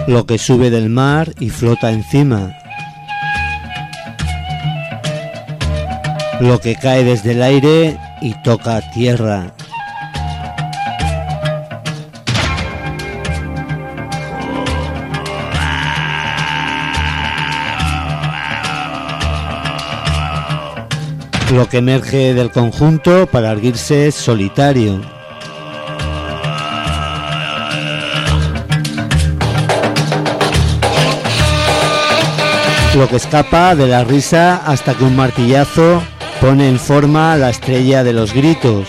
lo que sube del mar y flota encima, lo que cae desde el aire y toca tierra. Lo que emerge del conjunto para erguirse solitario. Lo que escapa de la risa hasta que un martillazo pone en forma la estrella de los gritos.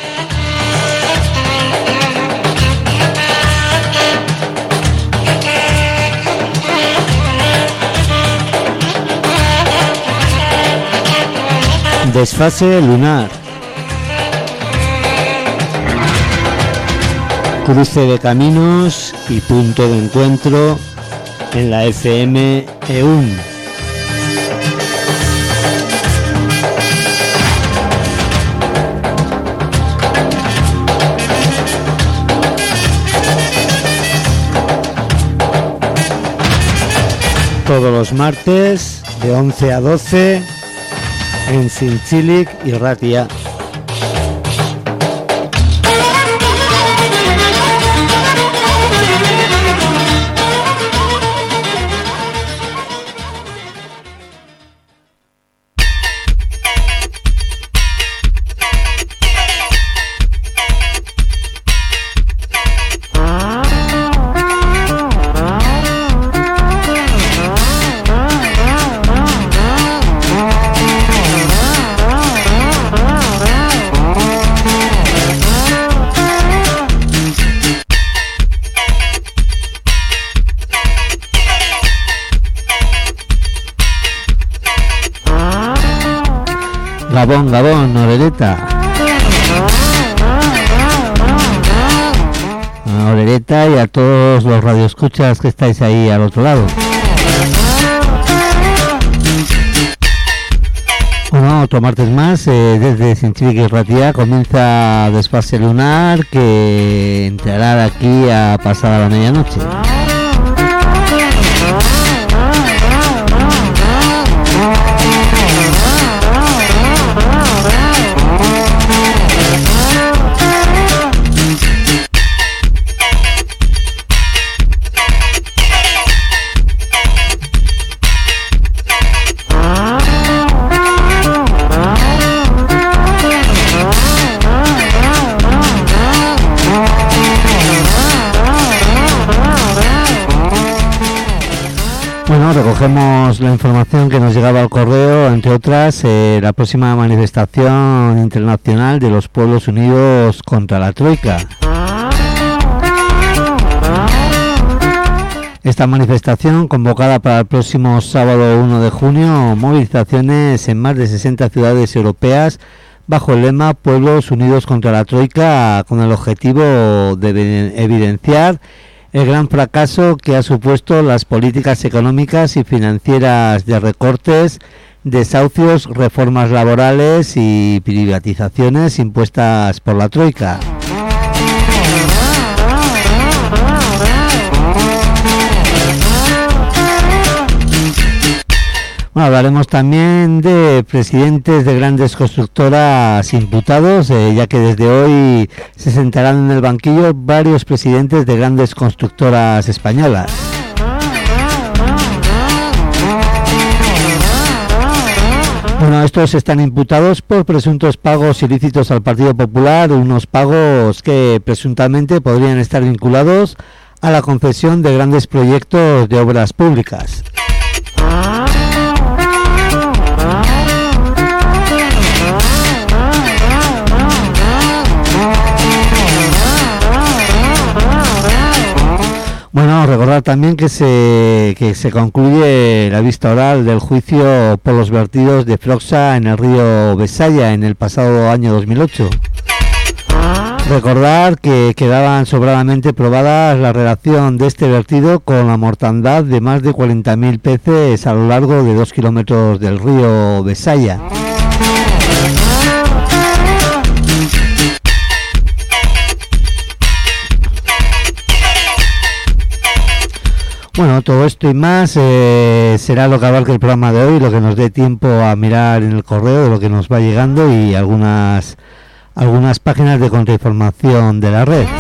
Desfase lunar. Cruce de caminos y punto de encuentro en la FM EUN. Todos los martes de 11 a 12 en Zintzilik y Ratia. Gabón, Gabón, Orereta. A Orereta y a todos los radioescuchas que estáis ahí al otro lado. Bueno, otro martes más, desde Zintzilik y Ratia comienza Desfase Lunar, que entrará de aquí a pasada la medianoche. Recogemos la información que nos llegaba al correo, entre otras, la próxima manifestación internacional de los Pueblos Unidos contra la Troika. Esta manifestación, convocada para el próximo sábado 1 de junio, movilizaciones en más de 60 ciudades europeas bajo el lema Pueblos Unidos contra la Troika, con el objetivo de evidenciar el gran fracaso que ha supuesto las políticas económicas y financieras de recortes, desahucios, reformas laborales y privatizaciones impuestas por la Troika. Bueno, hablaremos también de presidentes de grandes constructoras imputados, ya que desde hoy se sentarán en el banquillo varios presidentes de grandes constructoras españolas. Bueno, estos están imputados por presuntos pagos ilícitos al Partido Popular, unos pagos que presuntamente podrían estar vinculados a la concesión de grandes proyectos de obras públicas. Bueno, recordar también que se concluye la vista oral del juicio por los vertidos de Floxa en el río Besaya en el pasado año 2008. Recordar que quedaban sobradamente probadas la relación de este vertido con la mortandad de más de 40.000 peces a lo largo de 2 kilómetros del río Besaya. Bueno, todo esto y más será lo que abarque el programa de hoy, lo que nos dé tiempo a mirar en el correo de lo que nos va llegando y algunas páginas de contrainformación de la red.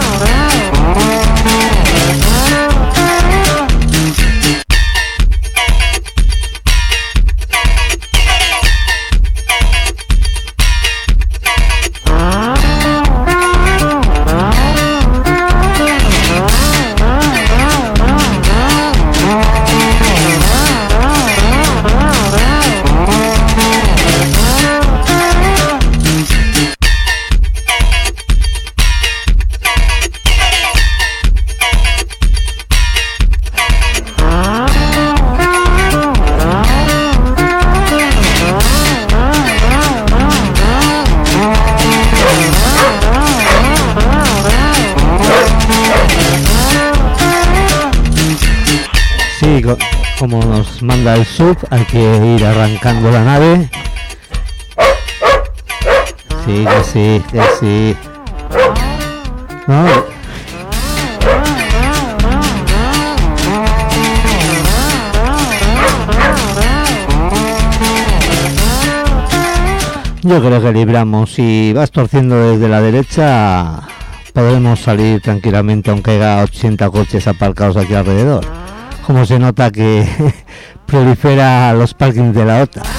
Como nos manda el sub, hay que ir arrancando la nave. Sí, que sí. No. Yo creo que libramos. Si vas torciendo desde la derecha, podremos salir tranquilamente, aunque haya 80 coches aparcados aquí alrededor. Como se nota que prolifera los parkings de la OTA.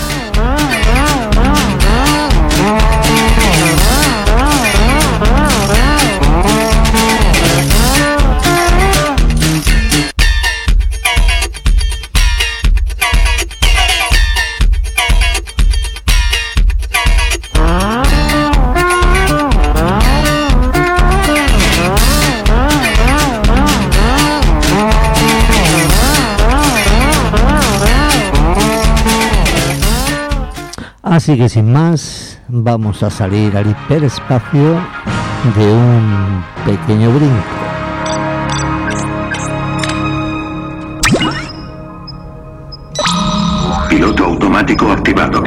Así que sin más, vamos a salir al hiperespacio de un pequeño brinco. Piloto automático activado.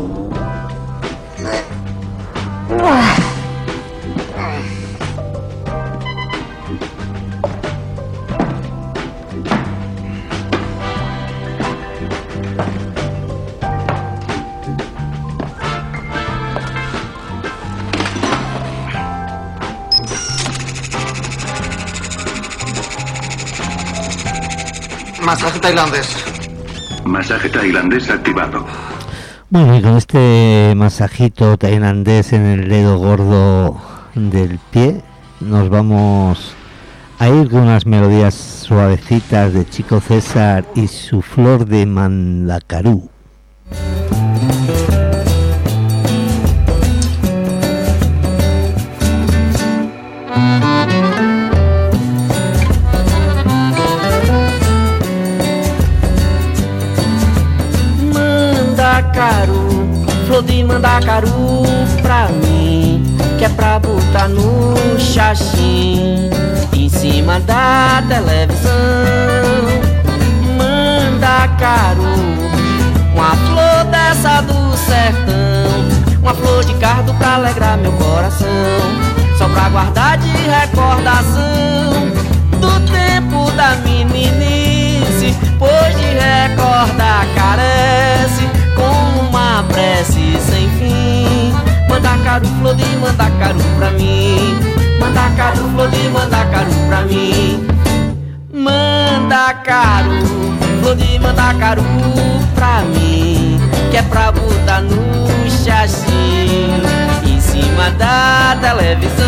Masaje tailandés. Masaje tailandés activado. Bueno, y con este masajito tailandés en el dedo gordo del pie, nos vamos a ir con unas melodías suavecitas de Chico César y su flor de mandacarú. Flor de mandacaru pra mim, que é pra botar no xaxim, em cima da televisão. Mandacaru, uma flor dessa do sertão, uma flor de cardo pra alegrar meu coração, só pra guardar de recordação do tempo da meninice, pois de recordar carece com uma prece sem fim. Mandacaru, flor de mandacaru pra mim, mandacaru, flor de mandacaru pra mim. Mandacaru, flor de mandacaru pra mim, que é pra botar no xaxim, em cima da televisão.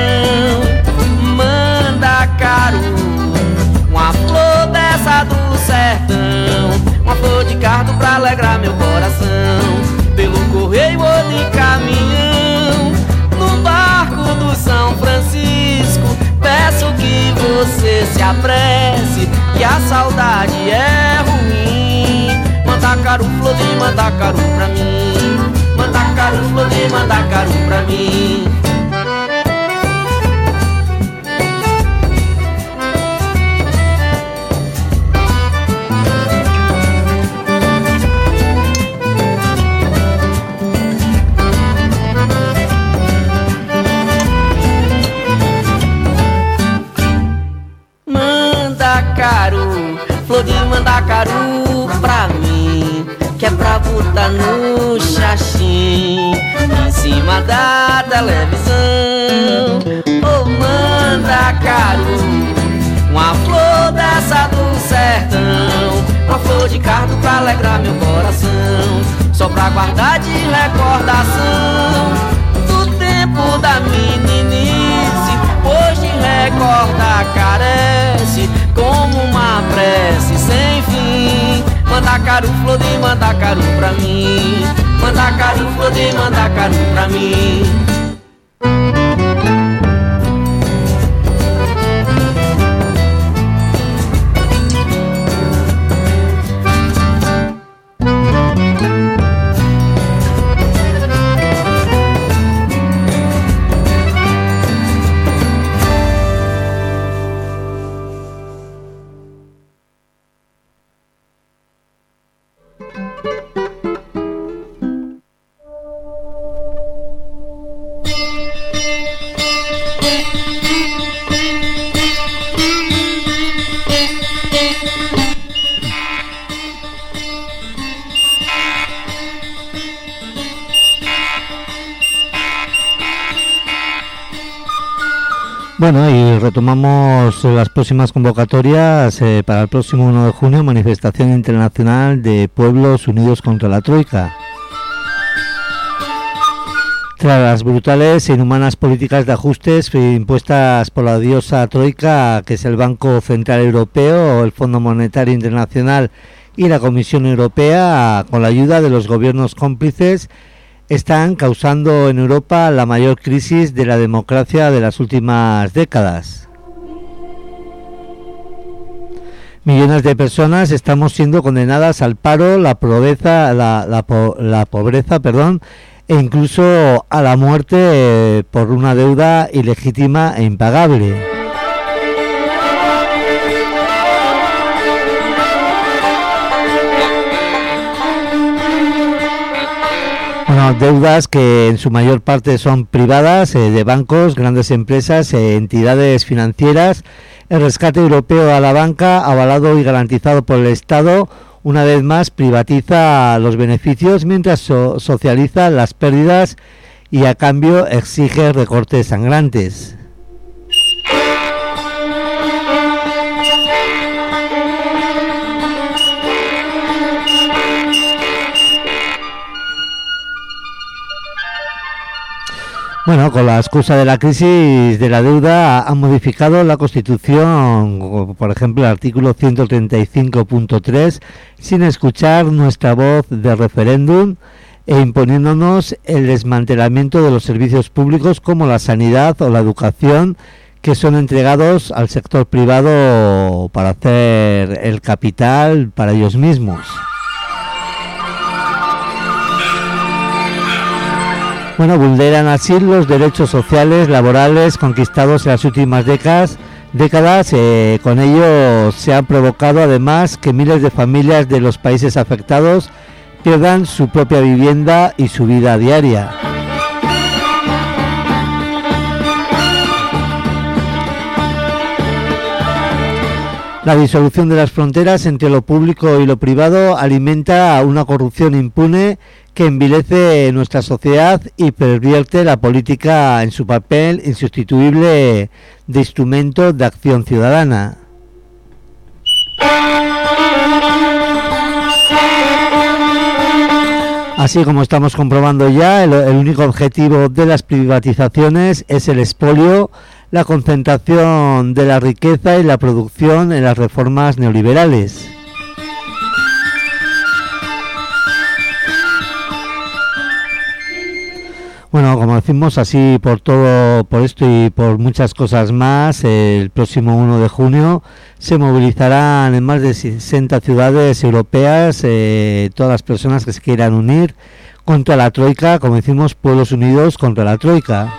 Mandacaru, uma flor dessa do sertão, uma flor de cardo pra alegrar meu coração, pelo correio ou de caminhão, no barco do São Francisco. Peço que você se apresse, que a saudade é ruim. Mandacaru, flor de mandacaru pra mim, mandacaru, flor de mandacaru pra mim. Mandacaru, flor de mandacaru pra mim, que é pra botar no xaxim, em cima da televisão. Ô mandacaru, uma flor dessa do sertão, uma flor de cardo pra alegrar meu coração, só pra guardar de recordação do tempo da meninice, pois de recorda carece como uma prece sem fim. Mandacaru, flor de mandacaru pra mim, mandacaru, flor de mandacaru pra mim. Bueno, y retomamos las próximas convocatorias para el próximo 1 de junio, manifestación internacional de pueblos unidos contra la Troika. Tras las brutales e inhumanas políticas de ajustes impuestas por la odiosa Troika, que es el Banco Central Europeo, el Fondo Monetario Internacional y la Comisión Europea, con la ayuda de los gobiernos cómplices, están causando en Europa la mayor crisis de la democracia de las últimas décadas. Millones de personas estamos siendo condenadas al paro, la pobreza, e incluso a la muerte por una deuda ilegítima e impagable. Bueno, deudas que en su mayor parte son privadas, de bancos, grandes empresas, entidades financieras. El rescate europeo a la banca, avalado y garantizado por el Estado, una vez más privatiza los beneficios mientras socializa las pérdidas y a cambio exige recortes sangrantes. Bueno, con la excusa de la crisis de la deuda han modificado la Constitución, por ejemplo el artículo 135.3, sin escuchar nuestra voz de referéndum e imponiéndonos el desmantelamiento de los servicios públicos como la sanidad o la educación, que son entregados al sector privado para hacer el capital para ellos mismos. Bueno, vulneran así los derechos sociales, laborales conquistados en las últimas décadas. Con ello se ha provocado además que miles de familias de los países afectados pierdan su propia vivienda y su vida diaria. La disolución de las fronteras entre lo público y lo privado alimenta una corrupción impune que envilece nuestra sociedad y pervierte la política en su papel insustituible de instrumento de acción ciudadana. Así como estamos comprobando ya, el único objetivo de las privatizaciones es el expolio, la concentración de la riqueza y la producción en las reformas neoliberales. Bueno, como decimos, así por esto y por muchas cosas más, el próximo 1 de junio se movilizarán en más de 60 ciudades europeas todas las personas que se quieran unir contra la Troika, como decimos, Pueblos Unidos contra la Troika.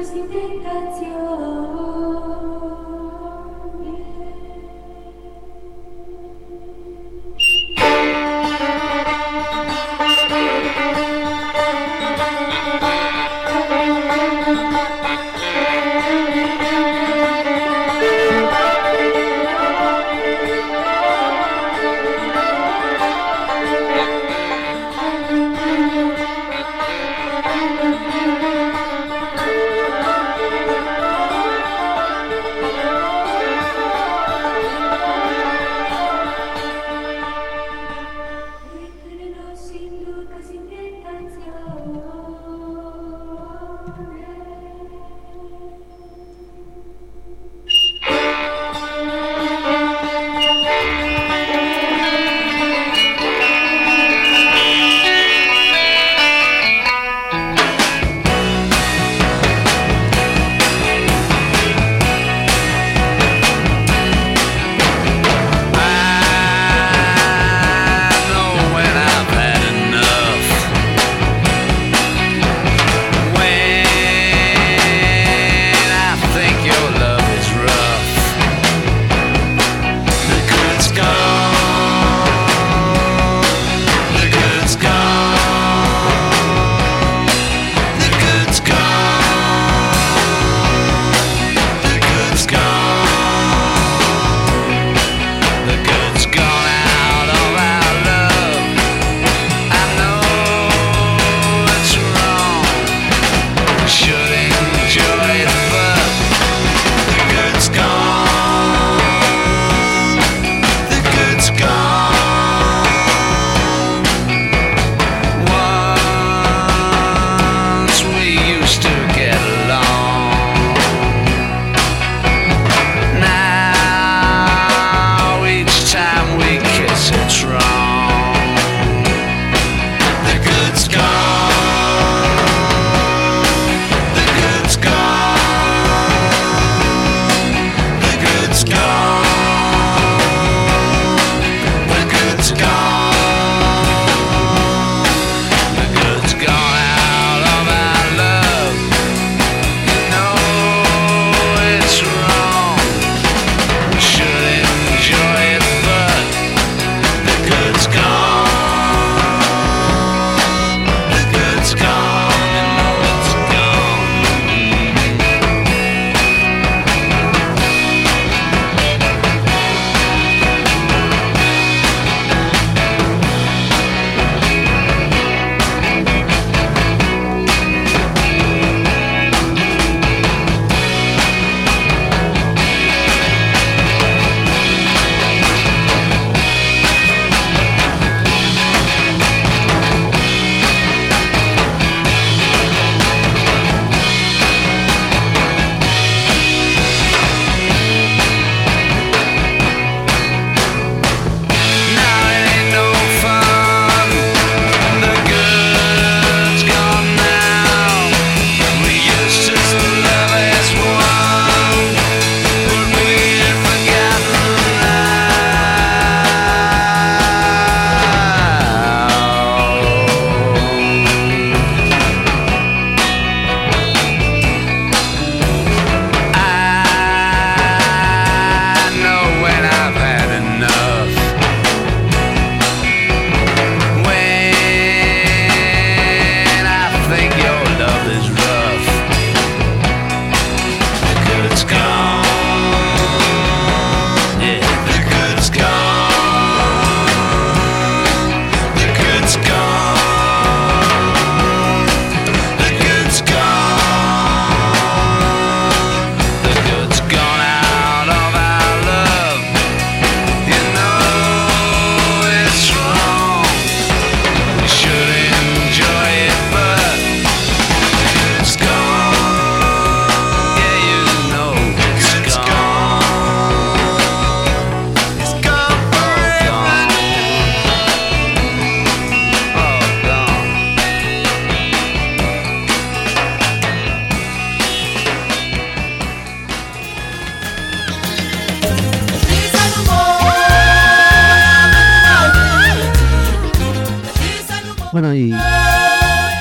Bueno, y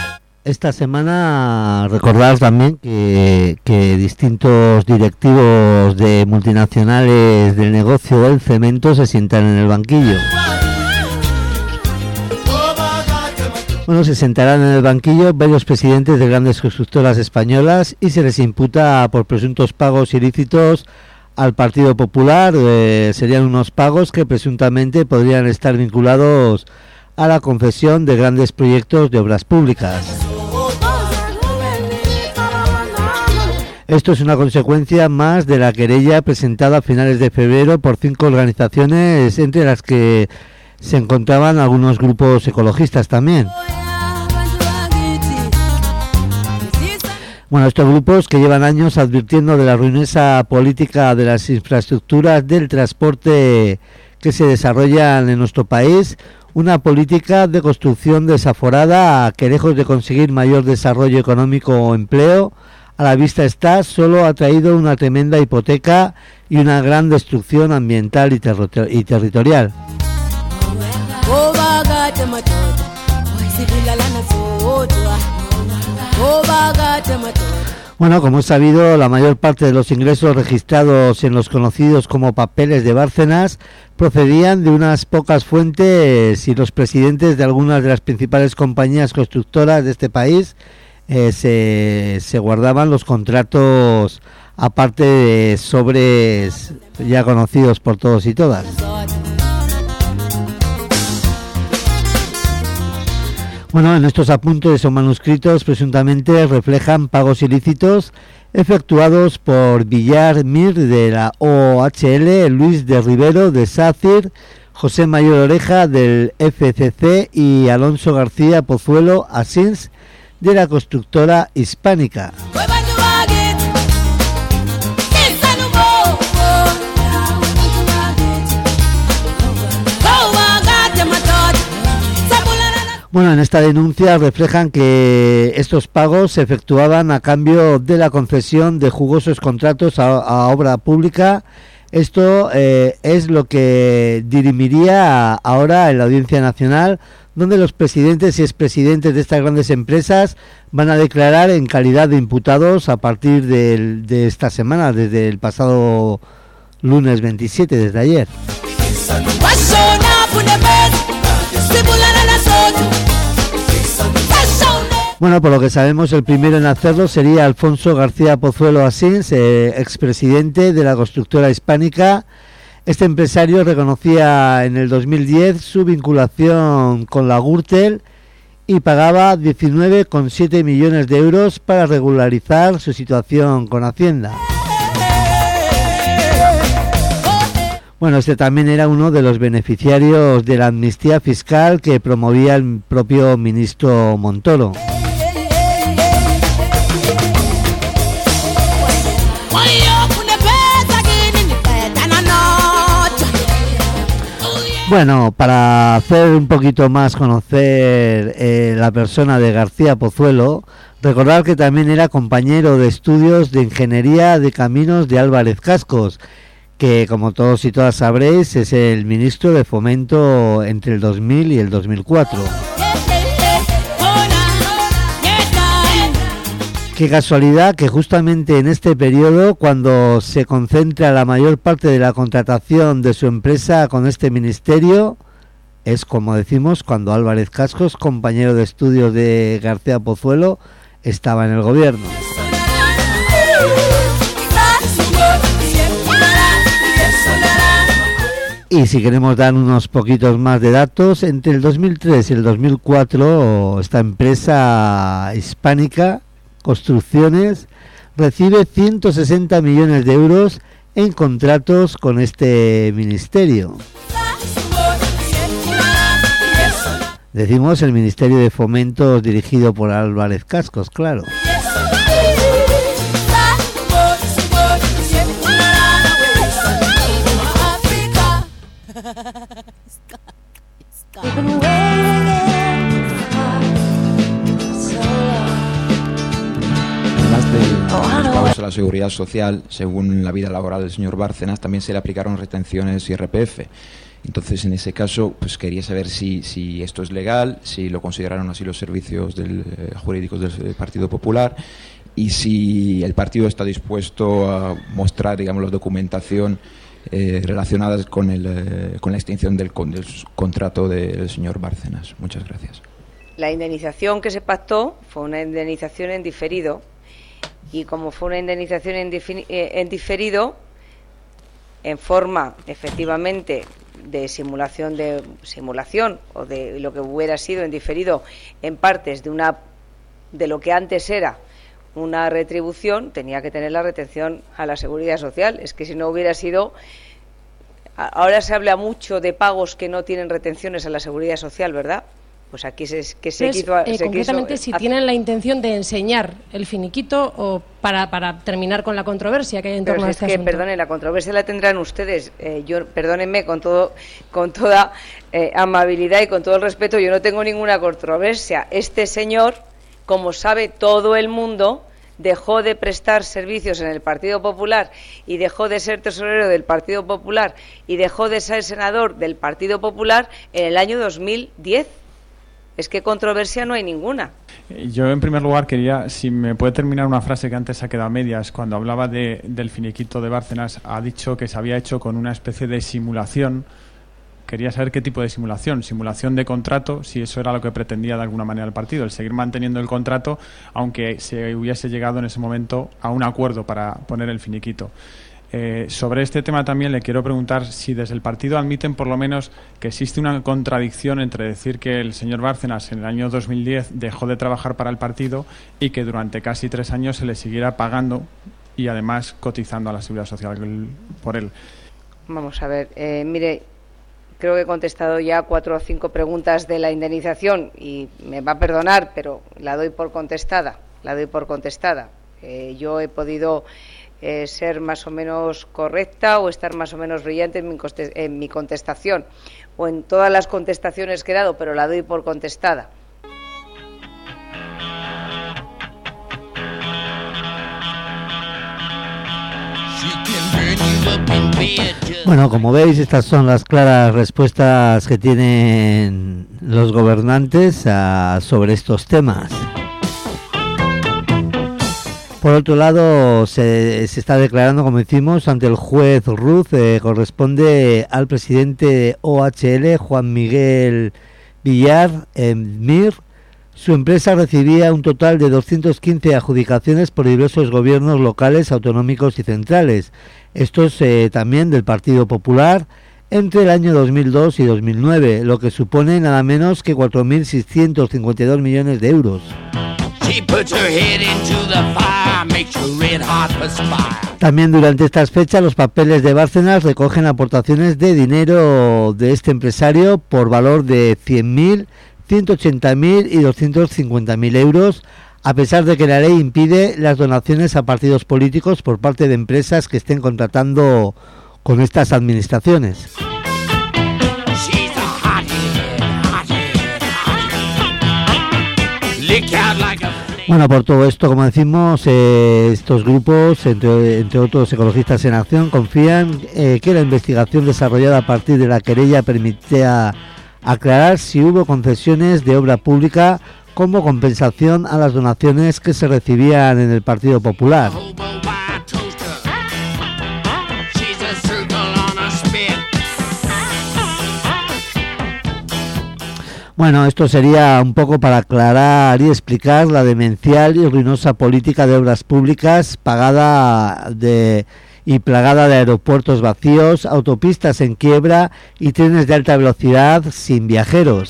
esta semana recordar también que distintos directivos de multinacionales del negocio del cemento se sientan en el banquillo. Bueno, se sentarán en el banquillo varios presidentes de grandes constructoras españolas y se les imputa por presuntos pagos ilícitos al Partido Popular. Serían unos pagos que presuntamente podrían estar vinculados a la concesión de grandes proyectos de obras públicas. Esto es una consecuencia más de la querella presentada a finales de febrero por 5 organizaciones, entre las que se encontraban algunos grupos ecologistas también. Bueno, estos grupos que llevan años advirtiendo de la ruinosa política de las infraestructuras del transporte que se desarrollan en nuestro país, una política de construcción desaforada que, lejos de conseguir mayor desarrollo económico o empleo, a la vista está, solo ha traído una tremenda hipoteca y una gran destrucción ambiental y territorial. Bueno, como es sabido, la mayor parte de los ingresos registrados en los conocidos como papeles de Bárcenas procedían de unas pocas fuentes, y los presidentes de algunas de las principales compañías constructoras de este país se guardaban los contratos aparte de sobres ya conocidos por todos y todas. Bueno, en estos apuntes o manuscritos presuntamente reflejan pagos ilícitos efectuados por Villar Mir de la OHL, Luis de Rivero de SACIR, José Mayor Oreja del FCC y Alonso García Pozuelo Asins de la constructora Hispánica. Bueno, en esta denuncia reflejan que estos pagos se efectuaban a cambio de la concesión de jugosos contratos a obra pública. Esto es lo que dirimiría ahora en la Audiencia Nacional, donde los presidentes y expresidentes de estas grandes empresas van a declarar en calidad de imputados a partir de esta semana, desde el pasado lunes 27, desde ayer. Bueno, por lo que sabemos, el primero en hacerlo sería Alfonso García Pozuelo Asins, expresidente de la constructora Hispánica. Este empresario reconocía en el 2010 su vinculación con la Gürtel y pagaba 19,7 millones de euros para regularizar su situación con Hacienda. Bueno, este también era uno de los beneficiarios de la amnistía fiscal que promovía el propio ministro Montoro. Bueno, para hacer un poquito más conocer la persona de García Pozuelo, recordar que también era compañero de estudios de Ingeniería de Caminos de Álvarez Cascos, que, como todos y todas sabréis, es el ministro de Fomento entre el 2000 y el 2004. Qué casualidad que justamente en este periodo, cuando se concentra la mayor parte de la contratación de su empresa con este ministerio, es, como decimos, cuando Álvarez Cascos, compañero de estudios de García Pozuelo, estaba en el gobierno. Y si queremos dar unos poquitos más de datos, entre el 2003 y el 2004, esta empresa Hispánica Construcciones recibe 160 millones de euros en contratos con este ministerio. Decimos el Ministerio de Fomento dirigido por Álvarez Cascos, claro. Además de los pagos a la seguridad social, según la vida laboral del señor Bárcenas, también se le aplicaron retenciones IRPF. Entonces, en ese caso, pues quería saber si esto es legal, si lo consideraron así los servicios jurídicos del Partido Popular, y si el partido está dispuesto a mostrar, digamos, la documentación relacionadas con la extinción del contrato del señor Bárcenas. Muchas gracias. La indemnización que se pactó fue una indemnización en diferido, y como fue una indemnización en diferido, en forma efectivamente de simulación o de lo que hubiera sido en diferido en partes de lo que antes era una retribución, tenía que tener la retención a la Seguridad Social. Es que si no hubiera sido... Ahora se habla mucho de pagos que no tienen retenciones a la Seguridad Social, ¿verdad? Pues aquí concretamente, si tienen la intención de enseñar el finiquito o para terminar con la controversia que hay en torno a este asunto. Perdone, la controversia la tendrán ustedes. Perdónenme con toda amabilidad y con todo el respeto, yo no tengo ninguna controversia. Este señor, como sabe todo el mundo, dejó de prestar servicios en el Partido Popular y dejó de ser tesorero del Partido Popular y dejó de ser senador del Partido Popular en el año 2010. Es que controversia no hay ninguna. Yo, en primer lugar, quería, si me puede terminar una frase que antes ha quedado a medias, cuando hablaba del finiquito de Bárcenas, ha dicho que se había hecho con una especie de simulación. Quería saber qué tipo de simulación. Simulación de contrato, si eso era lo que pretendía de alguna manera el partido, el seguir manteniendo el contrato, aunque se hubiese llegado en ese momento a un acuerdo para poner el finiquito. Sobre este tema también le quiero preguntar si desde el partido admiten por lo menos que existe una contradicción entre decir que el señor Bárcenas en el año 2010 dejó de trabajar para el partido y que durante casi 3 años se le siguiera pagando y además cotizando a la Seguridad Social por él. Vamos a ver, mire, creo que he contestado ya 4 o 5 preguntas de la indemnización y me va a perdonar, pero la doy por contestada. Yo he podido ser más o menos correcta o estar más o menos brillante en mi contestación o en todas las contestaciones que he dado, pero la doy por contestada. Bueno, como veis, estas son las claras respuestas que tienen los gobernantes sobre estos temas. Por otro lado, se está declarando, como decimos, ante el juez Ruz, corresponde al presidente de OHL, Juan Miguel Villar Mir. Su empresa recibía un total de 215 adjudicaciones por diversos gobiernos locales, autonómicos y centrales. Estos también del Partido Popular, entre el año 2002 y 2009, lo que supone nada menos que 4.652 millones de euros. También durante estas fechas los papeles de Bárcenas recogen aportaciones de dinero de este empresario por valor de 100.000, 180.000 y 250.000 euros, a pesar de que la ley impide las donaciones a partidos políticos por parte de empresas que estén contratando con estas administraciones. Bueno, por todo esto, como decimos, estos grupos, entre otros Ecologistas en Acción, confían que la investigación desarrollada a partir de la querella permita aclarar si hubo concesiones de obra pública como compensación a las donaciones que se recibían en el Partido Popular. Bueno, esto sería un poco para aclarar y explicar la demencial y ruinosa política de obras públicas plagada de aeropuertos vacíos, autopistas en quiebra y trenes de alta velocidad sin viajeros.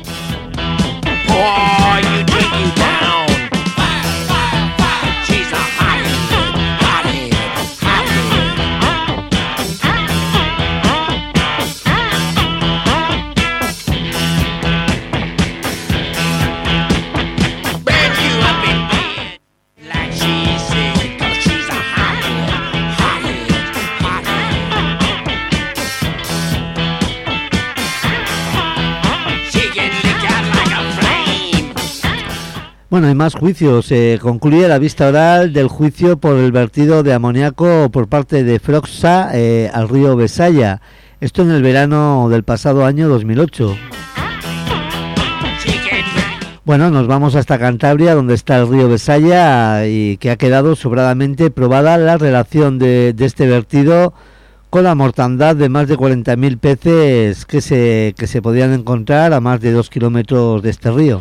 Bueno, hay más juicios. Concluye la vista oral del juicio por el vertido de amoníaco por parte de Froxa al río Besaya. Esto en el verano del pasado año 2008. Bueno, nos vamos hasta Cantabria, donde está el río Besaya, y que ha quedado sobradamente probada la relación de este vertido con la mortandad de más de 40.000 peces que se podían encontrar a más de 2 kilómetros de este río.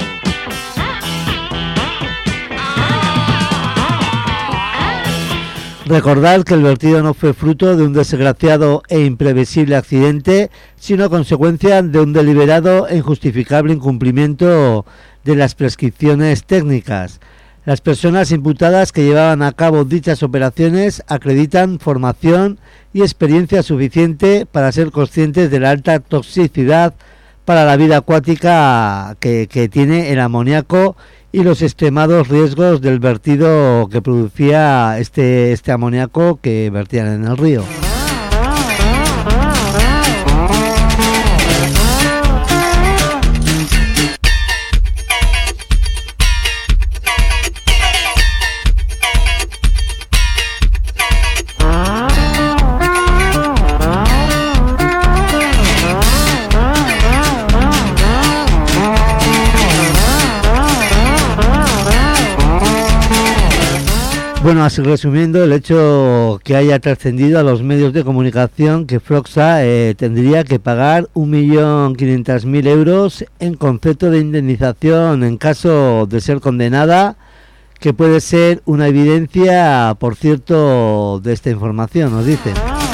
Recordad que el vertido no fue fruto de un desgraciado e imprevisible accidente, sino consecuencia de un deliberado e injustificable incumplimiento de las prescripciones técnicas. Las personas imputadas que llevaban a cabo dichas operaciones acreditan formación y experiencia suficiente para ser conscientes de la alta toxicidad para la vida acuática que tiene el amoníaco y los extremados riesgos del vertido que producía este amoníaco que vertían en el río. Bueno, así resumiendo, el hecho que haya trascendido a los medios de comunicación que Froxa tendría que pagar 1.500.000 euros en concepto de indemnización en caso de ser condenada, que puede ser una evidencia, por cierto, de esta información, nos dice.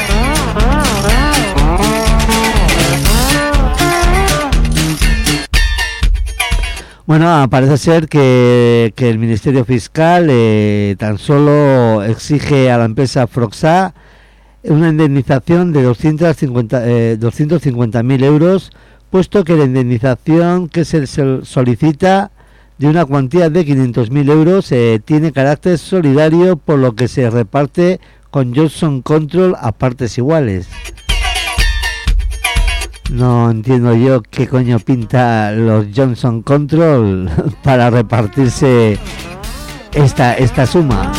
Bueno, parece ser que el Ministerio Fiscal tan solo exige a la empresa Froxa una indemnización de 250.000 euros, puesto que la indemnización que se solicita de una cuantía de 500.000 euros tiene carácter solidario, por lo que se reparte con Johnson Control a partes iguales. No entiendo yo qué coño pinta los Johnson Control para repartirse esta suma.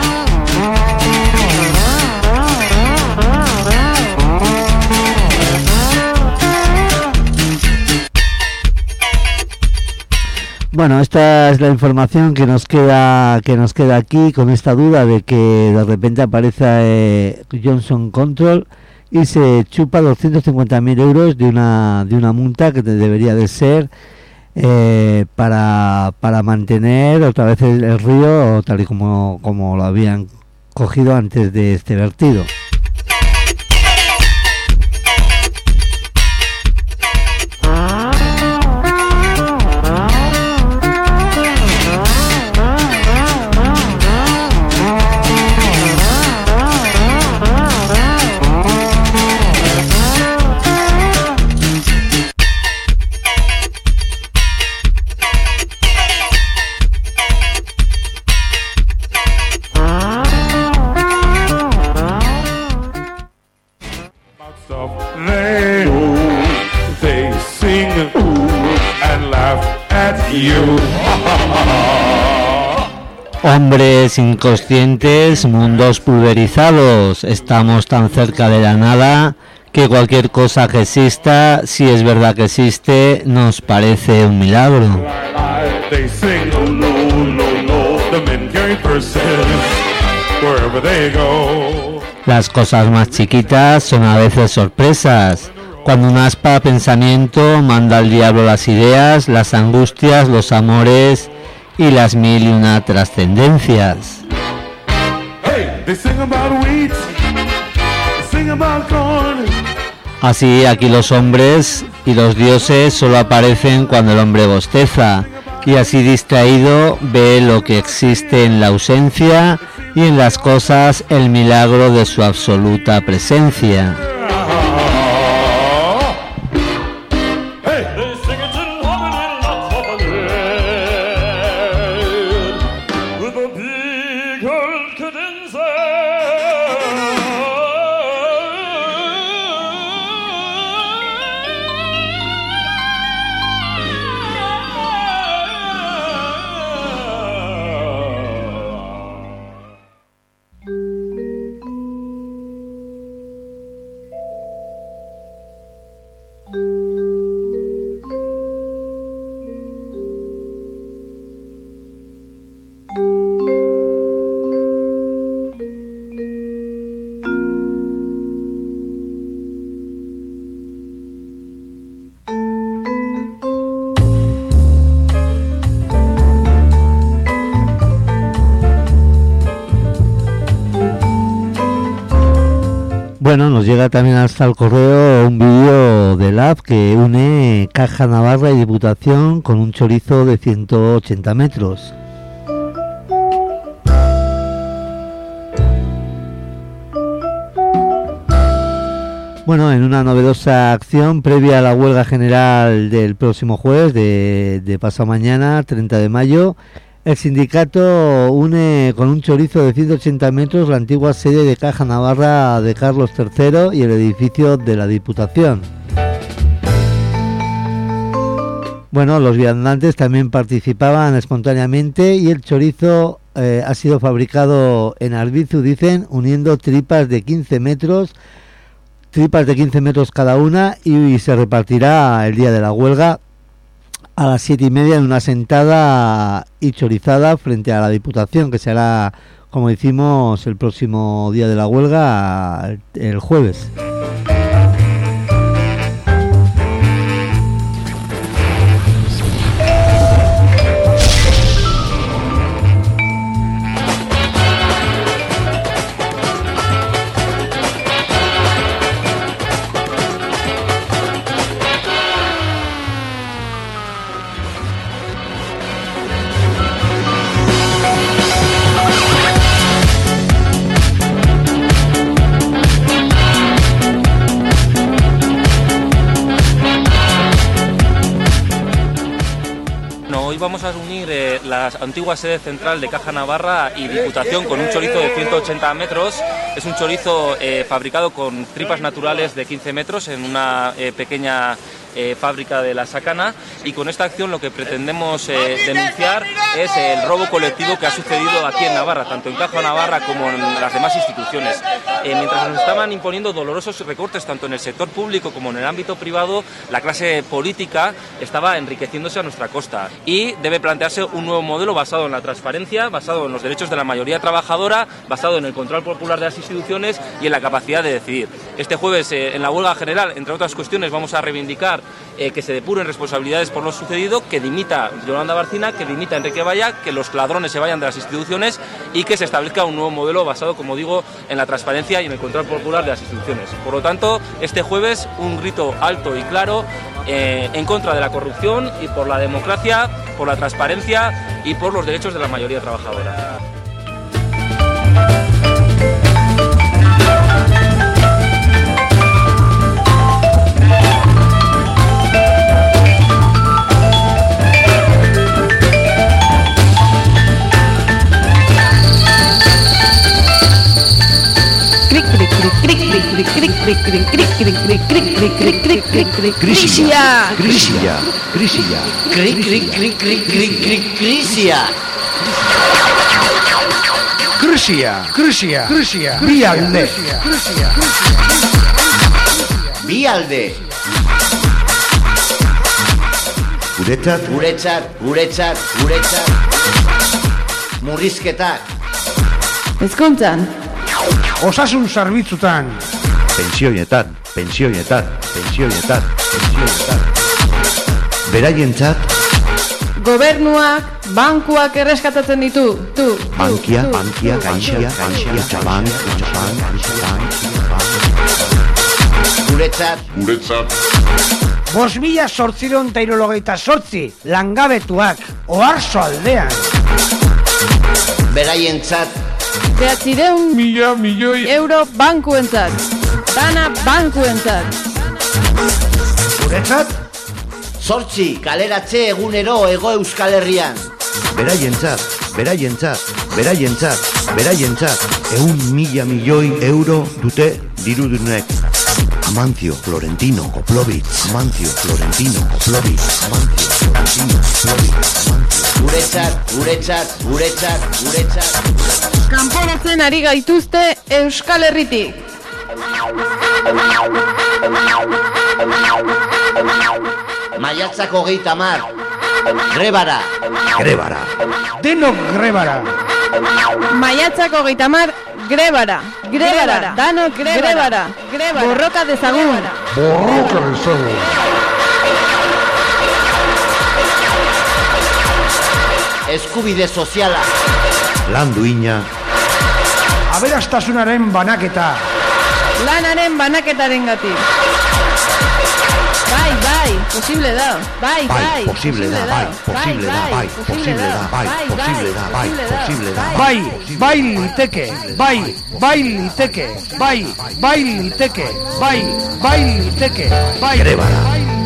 Bueno, esta es la información que nos queda aquí, con esta duda de que de repente aparece Johnson Control y se chupa 250.000 euros de una multa que debería de ser para mantener otra vez el río tal y como lo habían cogido antes de este vertido. Hombres inconscientes, mundos pulverizados. Estamos tan cerca de la nada que cualquier cosa que exista, si es verdad que existe, nos parece un milagro. Las cosas más chiquitas son a veces sorpresas. Cuando un aspa pensamiento manda al diablo las ideas, las angustias, los amores y las 1001 trascendencias. Así aquí los hombres y los dioses solo aparecen cuando el hombre bosteza, y así distraído ve lo que existe en la ausencia y en las cosas el milagro de su absoluta presencia. Bueno, nos llega también hasta el correo un vídeo del app que une Caja Navarra y Diputación con un chorizo de 180 metros. Bueno, en una novedosa acción previa a la huelga general del próximo jueves, de pasado mañana, 30 de mayo, el sindicato une con un chorizo de 180 metros la antigua sede de Caja Navarra de Carlos III y el edificio de la Diputación. Bueno, los viandantes también participaban espontáneamente y el chorizo ha sido fabricado en Arbizu, dicen, uniendo tripas de 15 metros cada una y se repartirá el día de la huelga a las 7:30 en una sentada y chorizada frente a la Diputación, que será, como decimos, el próximo día de la huelga, el jueves. Vamos a unir la antigua sede central de Caja Navarra y Diputación con un chorizo de 180 metros. Es un chorizo fabricado con tripas naturales de 15 metros en una pequeña fábrica de La Sacana, y con esta acción lo que pretendemos denunciar es el robo colectivo que ha sucedido aquí en Navarra, tanto en Caja Navarra como en las demás instituciones. Mientras nos estaban imponiendo dolorosos recortes tanto en el sector público como en el ámbito privado, la clase política estaba enriqueciéndose a nuestra costa y debe plantearse un nuevo modelo basado en la transparencia, basado en los derechos de la mayoría trabajadora, basado en el control popular de las instituciones y en la capacidad de decidir. Este jueves en la huelga general, entre otras cuestiones, vamos a reivindicar que se depuren responsabilidades por lo sucedido, que dimita Yolanda Barcina, que dimita Enrique Valla, que los ladrones se vayan de las instituciones y que se establezca un nuevo modelo basado, como digo, en la transparencia y en el control popular de las instituciones. Por lo tanto, este jueves un grito alto y claro en contra de la corrupción y por la democracia, por la transparencia y por los derechos de la mayoría trabajadora. Krisia. Bialde. Guretzat. Murrizketak. Hezkuntzan. Osasun zerbitzutan. Pensioietan. Beraientzat. Gobernuak, bankuak erreskatatzen ditu. Bankia, Caixa, Kutxabank. Guretzat. 5.898 langabetuak Oarso aldean. Beraientzat. 900 milioi euro bankuentzat. Dana bankuentzat. Guretzat? 8 kaleratze egunero Hego Euskal Herrian. Beraientzat. 100.000 milioi euro dute dirudunek. Amancio, Florentino, Koplovitz. Guretzat. Kanporatzen ari gaituzte Euskal Herritik. Maiatzak 30. Grebara. Denok grebara. Maiatzak 30. Grebara. Danok grebara. Borroka dezagun. Eskubide soziala. Lan duina. Aberastasunaren banaketa. lanaren banaketarengatik. Bai, posible da. Bai, posible da. Grebara.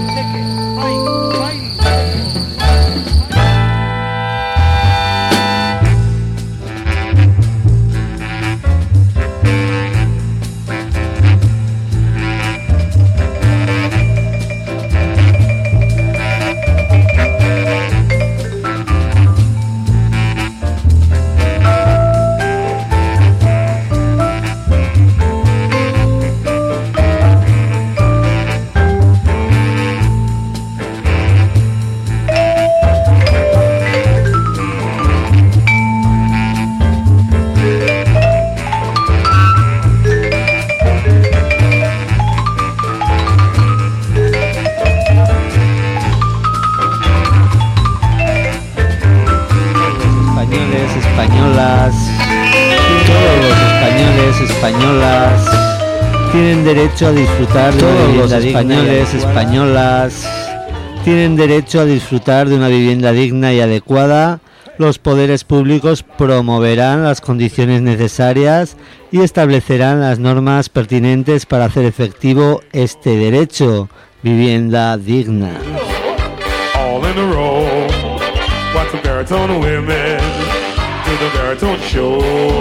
Tienen derecho a disfrutar de una vivienda españolas tienen derecho a disfrutar de una vivienda digna y adecuada. Los poderes públicos promoverán las condiciones necesarias y establecerán las normas pertinentes para hacer efectivo este derecho, vivienda digna. All in a row, watch the baritone women do the baritone show.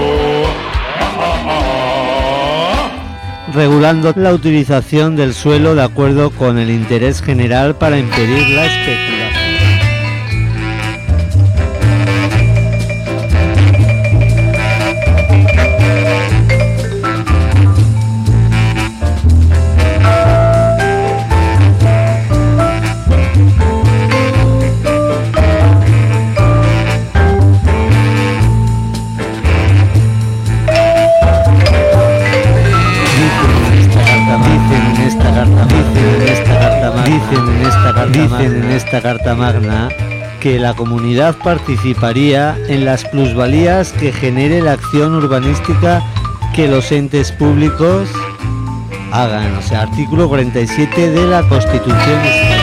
Regulando la utilización del suelo de acuerdo con el interés general para impedir la especulación. Dicen en esta Carta Magna que la comunidad participaría en las plusvalías que genere la acción urbanística que los entes públicos hagan. O sea, artículo 47 de la Constitución Española.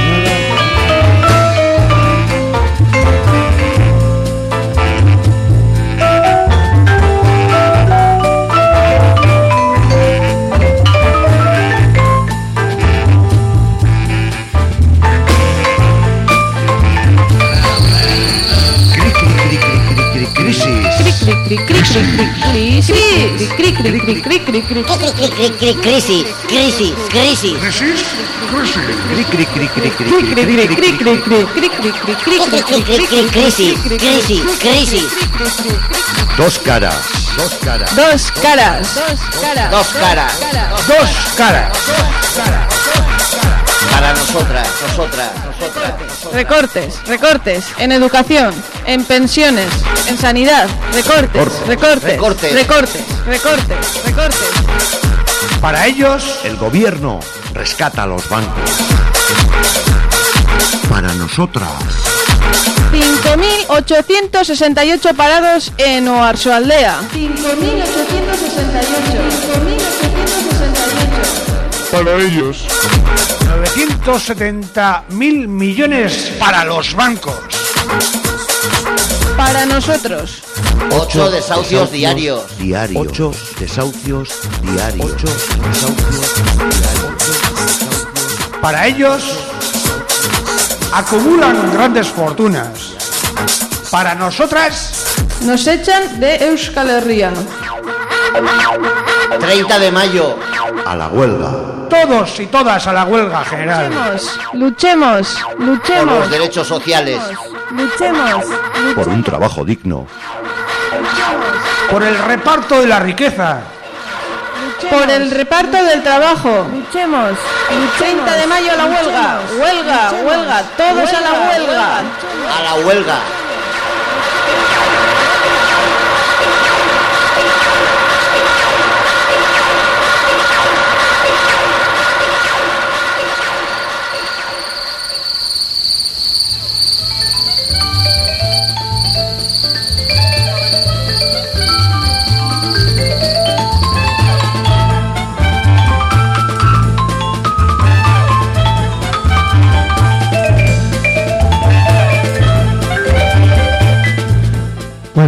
Dos caras. Para nosotras. Recortes en educación, en pensiones, en sanidad, recortes. Para ellos, el gobierno rescata a los bancos. Para nosotras, 5.868 parados en Oarsoaldea. 5.868. Para ellos, 970.000 millones para los bancos. Para nosotros, 8 desahucios diarios. 8 desahucios diarios. Para ellos, acumulan grandes fortunas. Para nosotras, nos echan de Euskal Herria. 30 de mayo. A la huelga. Todos y todas a la huelga general. Luchemos. Por los derechos sociales. Luchemos. Por un trabajo digno. Por el reparto de la riqueza. Por el reparto del trabajo. Luchemos. 30 de mayo a la huelga. Huelga. Todos a la huelga. A la huelga.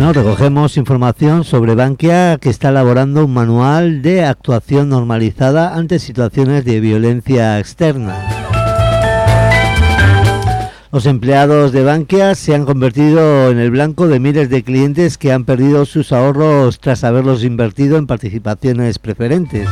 Bueno, recogemos información sobre Bankia, que está elaborando un manual de actuación normalizada ante situaciones de violencia externa. Los empleados de Bankia se han convertido en el blanco de miles de clientes que han perdido sus ahorros tras haberlos invertido en participaciones preferentes.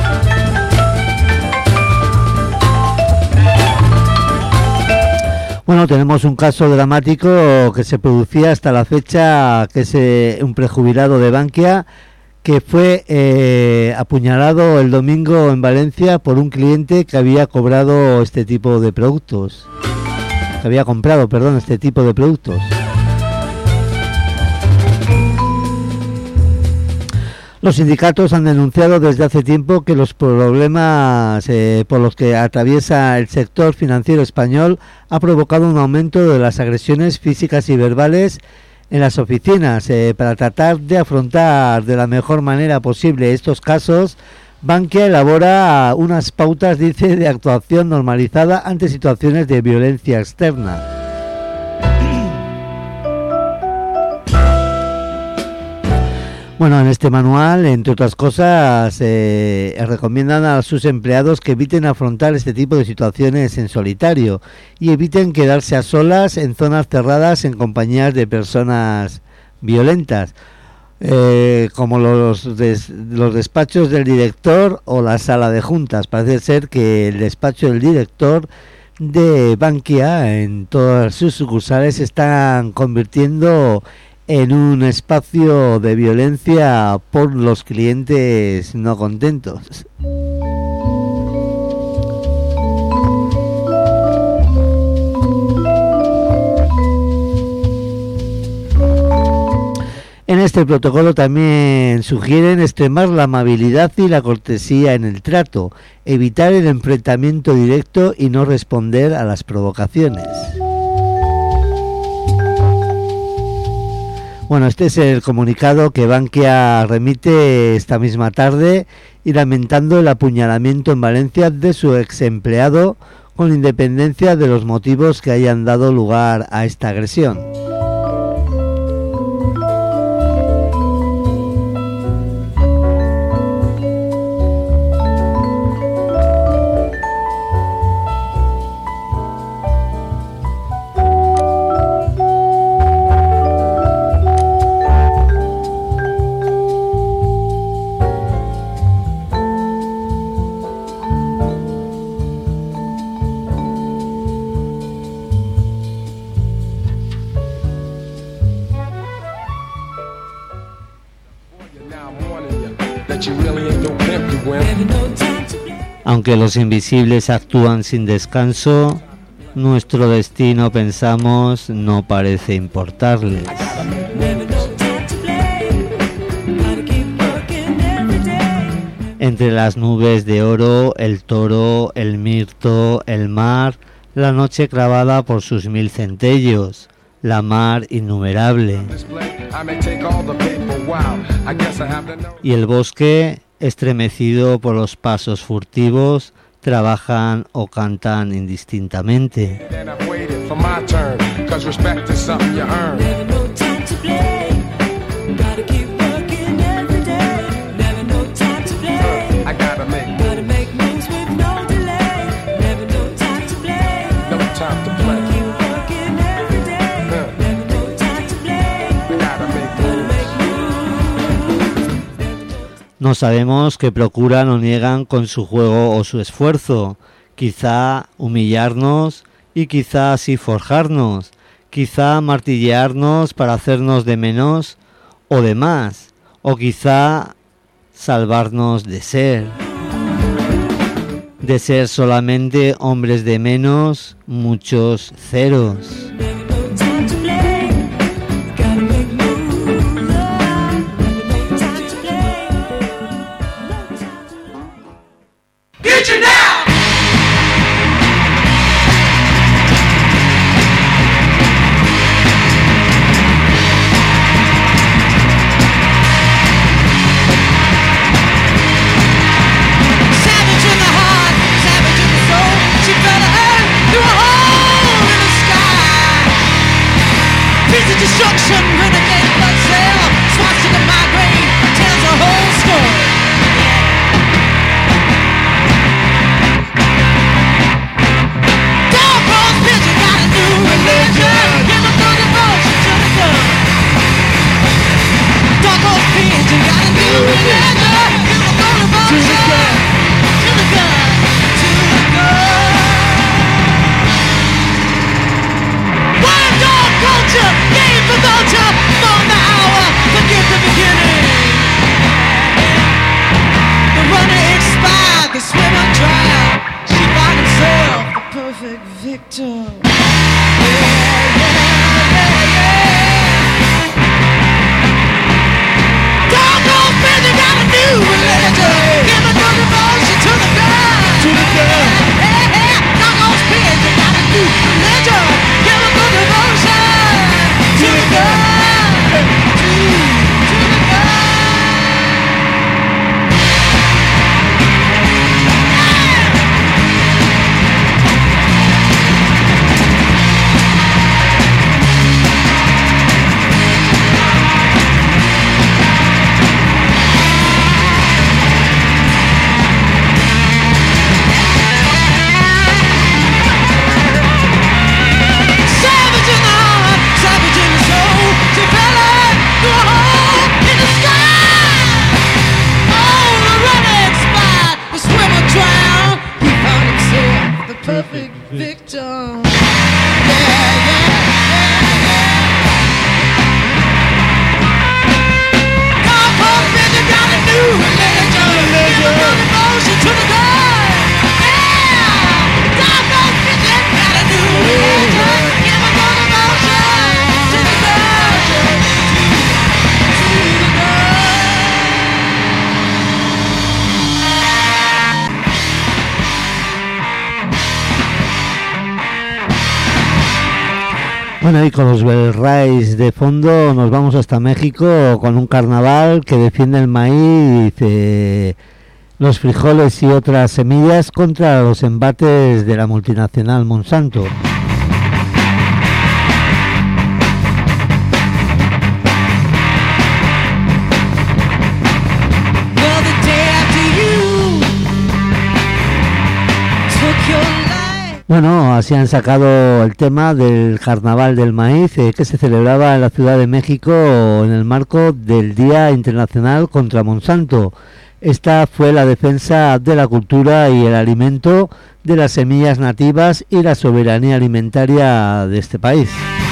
Bueno, tenemos un caso dramático que se producía hasta la fecha, que es un prejubilado de Bankia que fue apuñalado el domingo en Valencia por un cliente que había cobrado este tipo de productos. Que había comprado, perdón, este tipo de productos. Los sindicatos han denunciado desde hace tiempo que los problemas por los que atraviesa el sector financiero español ha provocado un aumento de las agresiones físicas y verbales en las oficinas. Para tratar de afrontar de la mejor manera posible estos casos, Bankia elabora unas pautas, dice, de actuación normalizada ante situaciones de violencia externa. Bueno, en este manual, entre otras cosas, recomiendan a sus empleados que eviten afrontar este tipo de situaciones en solitario y eviten quedarse a solas en zonas cerradas en compañías de personas violentas, como los despachos del director o la sala de juntas. Parece ser que el despacho del director de Bankia en todas sus sucursales se están convirtiendo en un espacio de violencia por los clientes no contentos. En este protocolo también sugieren extremar la amabilidad y la cortesía en el trato, evitar el enfrentamiento directo y no responder a las provocaciones. Bueno, este es el comunicado que Bankia remite esta misma tarde y lamentando el apuñalamiento en Valencia de su ex empleado con independencia de los motivos que hayan dado lugar a esta agresión. Aunque los invisibles actúan sin descanso, nuestro destino, pensamos, no parece importarles. Entre las nubes de oro, el toro, el mirto, el mar, la noche clavada por sus 1000 centellos, la mar innumerable. Y el bosque, estremecido por los pasos furtivos, trabajan o cantan indistintamente. No sabemos qué procuran o niegan con su juego o su esfuerzo. Quizá humillarnos y quizá así forjarnos. Quizá martillearnos para hacernos de menos o de más. O quizá salvarnos de ser. De ser solamente hombres de menos, muchos ceros. Savage in the heart, savage in the soul. She fell to earth through a hole in the sky. Bueno, y con los Belrays de fondo nos vamos hasta México con un carnaval que defiende el maíz, los frijoles y otras semillas contra los embates de la multinacional Monsanto. Bueno, así han sacado el tema del Carnaval del Maíz que se celebraba en la Ciudad de México en el marco del Día Internacional contra Monsanto. Esta fue la defensa de la cultura y el alimento, de las semillas nativas y la soberanía alimentaria de este país.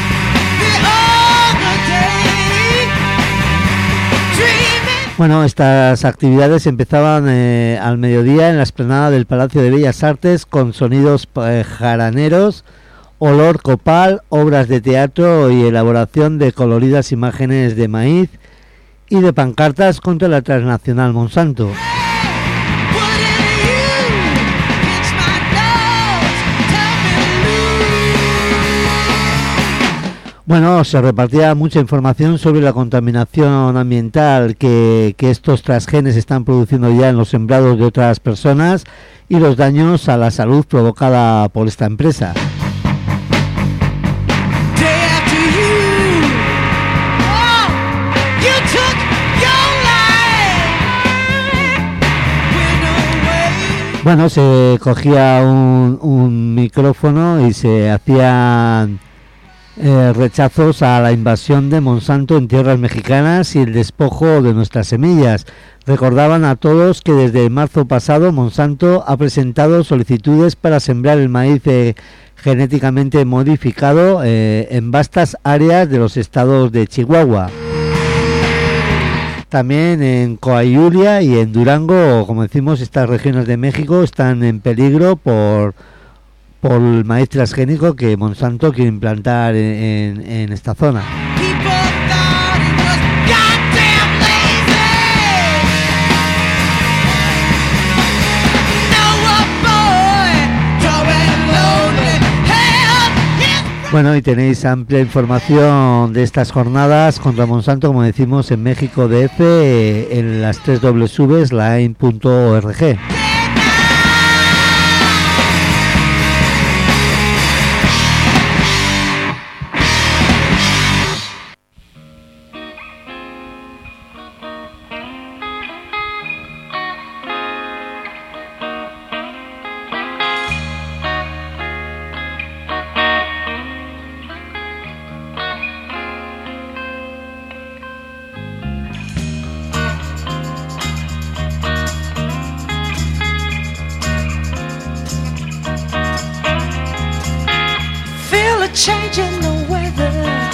Bueno, estas actividades empezaban al mediodía en la explanada del Palacio de Bellas Artes con sonidos jaraneros, olor copal, obras de teatro y elaboración de coloridas imágenes de maíz y de pancartas contra la transnacional Monsanto. Bueno, se repartía mucha información sobre la contaminación ambiental que estos transgenes están produciendo ya en los sembrados de otras personas y los daños a la salud provocada por esta empresa. Bueno, se cogía un micrófono y se hacían rechazos a la invasión de Monsanto en tierras mexicanas y el despojo de nuestras semillas. Recordaban a todos que desde marzo pasado Monsanto ha presentado solicitudes para sembrar el maíz genéticamente modificado en vastas áreas de los estados de Chihuahua. También en Coahuila y en Durango, como decimos, estas regiones de México están en peligro por el maíz transgénico que Monsanto quiere implantar en esta zona. Bueno, y tenéis amplia información de estas jornadas contra Monsanto, como decimos, en México DF, en las 3 Ws, lain.org. Changing the weather,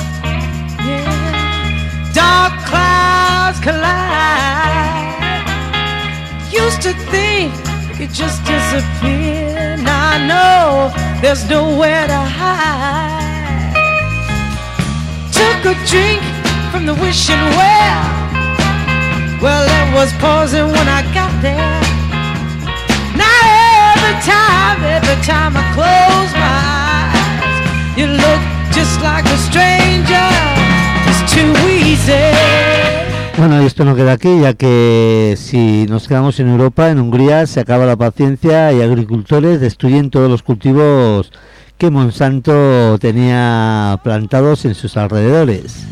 yeah. Dark clouds collide. Used to think it could just disappear. Now I know there's nowhere to hide. Took a drink from the wishing well. Well, it was poison when I got there. Now every time I close my eyes, you look just like a stranger. It's too easy. Bueno, y esto no queda aquí, ya que si nos quedamos en Europa, en Hungría, se acaba la paciencia y agricultores destruyen todos los cultivos que Monsanto tenía plantados en sus alrededores.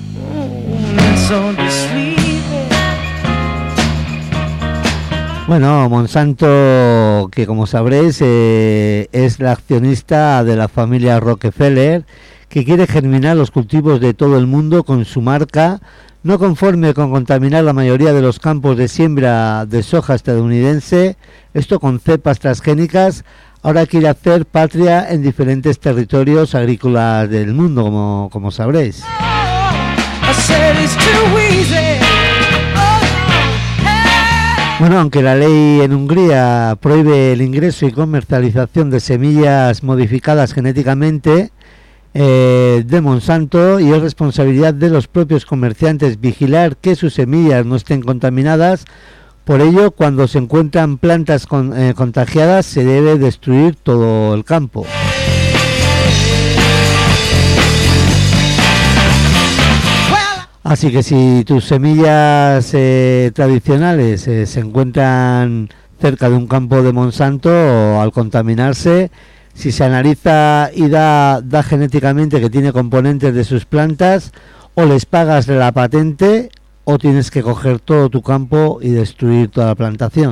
Bueno, Monsanto, que como sabréis es la accionista de la familia Rockefeller, que quiere germinar los cultivos de todo el mundo con su marca, no conforme con contaminar la mayoría de los campos de siembra de soja estadounidense, esto con cepas transgénicas. Ahora quiere hacer patria en diferentes territorios agrícolas del mundo, como sabréis. Bueno, aunque la ley en Hungría prohíbe el ingreso y comercialización de semillas modificadas genéticamente de Monsanto, y es responsabilidad de los propios comerciantes vigilar que sus semillas no estén contaminadas. Por ello, cuando se encuentran plantas contagiadas, se debe destruir todo el campo. Así que si tus semillas tradicionales se encuentran cerca de un campo de Monsanto, al contaminarse, si se analiza y da genéticamente que tiene componentes de sus plantas, o les pagas la patente o tienes que coger todo tu campo y destruir toda la plantación.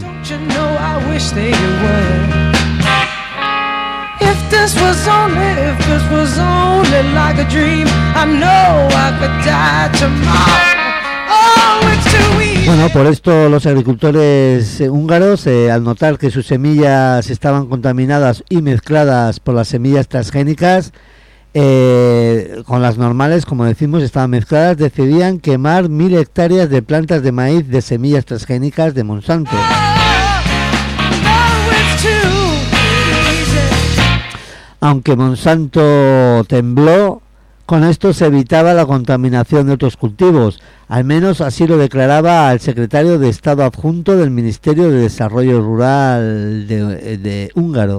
Bueno, por esto los agricultores húngaros, al notar que sus semillas estaban contaminadas y mezcladas por las semillas transgénicas, con las normales, como decimos, estaban mezcladas, decidían quemar 1000 hectáreas de plantas de maíz de semillas transgénicas de Monsanto. Aunque Monsanto tembló, con esto se evitaba la contaminación de otros cultivos. Al menos así lo declaraba el secretario de Estado adjunto del Ministerio de Desarrollo Rural de húngaro.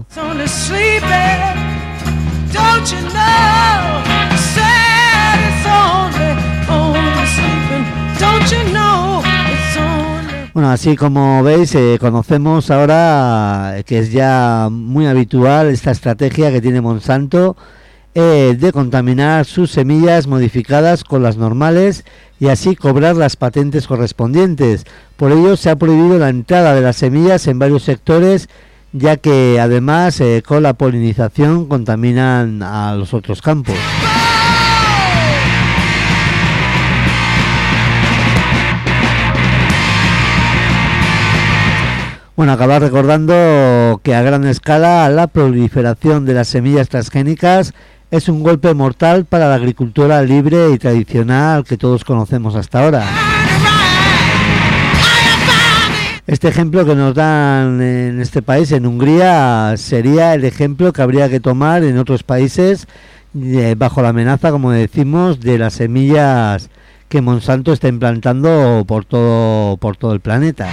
Bueno, así como veis, conocemos ahora que es ya muy habitual esta estrategia que tiene Monsanto de contaminar sus semillas modificadas con las normales y así cobrar las patentes correspondientes. Por ello se ha prohibido la entrada de las semillas en varios sectores, ya que además con la polinización contaminan a los otros campos. Bueno, acabar recordando que a gran escala la proliferación de las semillas transgénicas es un golpe mortal para la agricultura libre y tradicional que todos conocemos hasta ahora. Este ejemplo que nos dan en este país, en Hungría, sería el ejemplo que habría que tomar en otros países bajo la amenaza, como decimos, de las semillas que Monsanto está implantando por todo el planeta.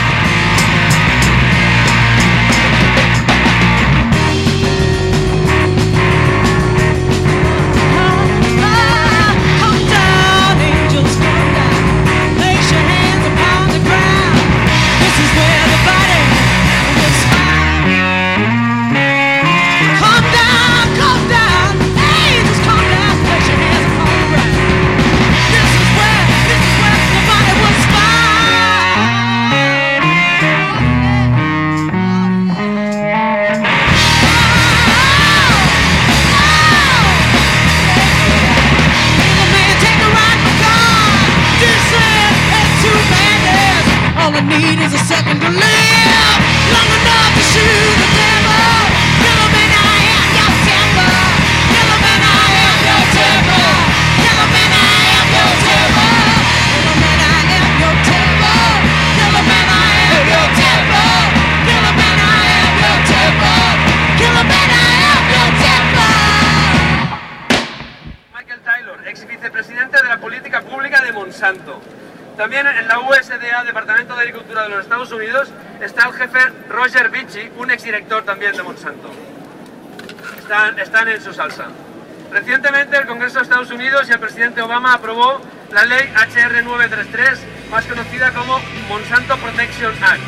También en la USDA, Departamento de Agricultura de los Estados Unidos, está el jefe Roger Beachy, un exdirector también de Monsanto. Están en su salsa. Recientemente el Congreso de Estados Unidos y el presidente Obama aprobó la ley HR 933, más conocida como Monsanto Protection Act,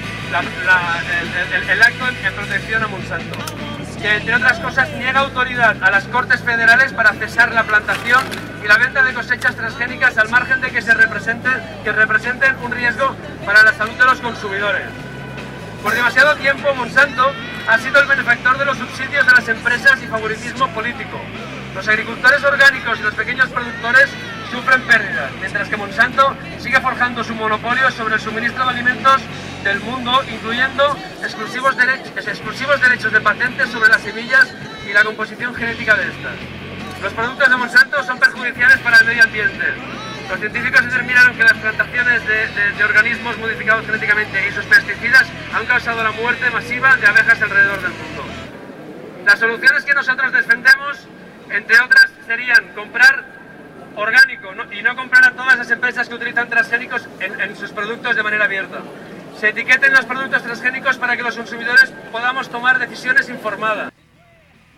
el acto en protección a Monsanto, que entre otras cosas niega autoridad a las Cortes Federales para cesar la plantación y la venta de cosechas transgénicas al margen de que representen un riesgo para la salud de los consumidores. Por demasiado tiempo Monsanto ha sido el benefactor de los subsidios a las empresas y favoritismo político. Los agricultores orgánicos y los pequeños productores sufren pérdidas, mientras que Monsanto sigue forjando su monopolio sobre el suministro de alimentos del mundo, incluyendo exclusivos derechos de patentes sobre las semillas y la composición genética de estas. Los productos de Monsanto son perjudiciales para el medio ambiente. Los científicos determinaron que las plantaciones de organismos modificados genéticamente y sus pesticidas han causado la muerte masiva de abejas alrededor del mundo. Las soluciones que nosotros defendemos, entre otras, serían comprar orgánico y no comprar a todas las empresas que utilizan transgénicos en sus productos de manera abierta. Se etiqueten los productos transgénicos para que los consumidores podamos tomar decisiones informadas.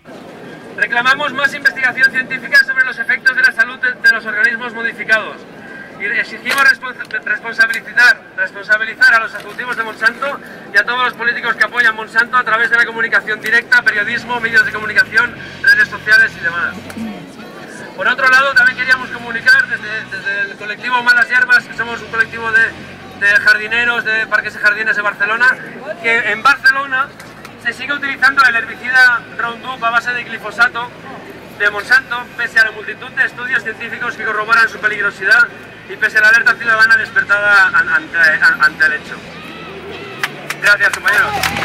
Reclamamos más investigación científica sobre los efectos de la salud de los organismos modificados. Y exigimos responsabilizar a los ejecutivos de Monsanto y a todos los políticos que apoyan Monsanto a través de la comunicación directa, periodismo, medios de comunicación, redes sociales y demás. Por otro lado, también queríamos comunicar desde el colectivo Malas Hierbas, que somos un colectivo de jardineros de parques y jardines de Barcelona, que en Barcelona se sigue utilizando el herbicida Roundup a base de glifosato de Monsanto, pese a la multitud de estudios científicos que corroboran su peligrosidad y pese a la alerta ciudadana despertada ante el hecho. Gracias, compañeros.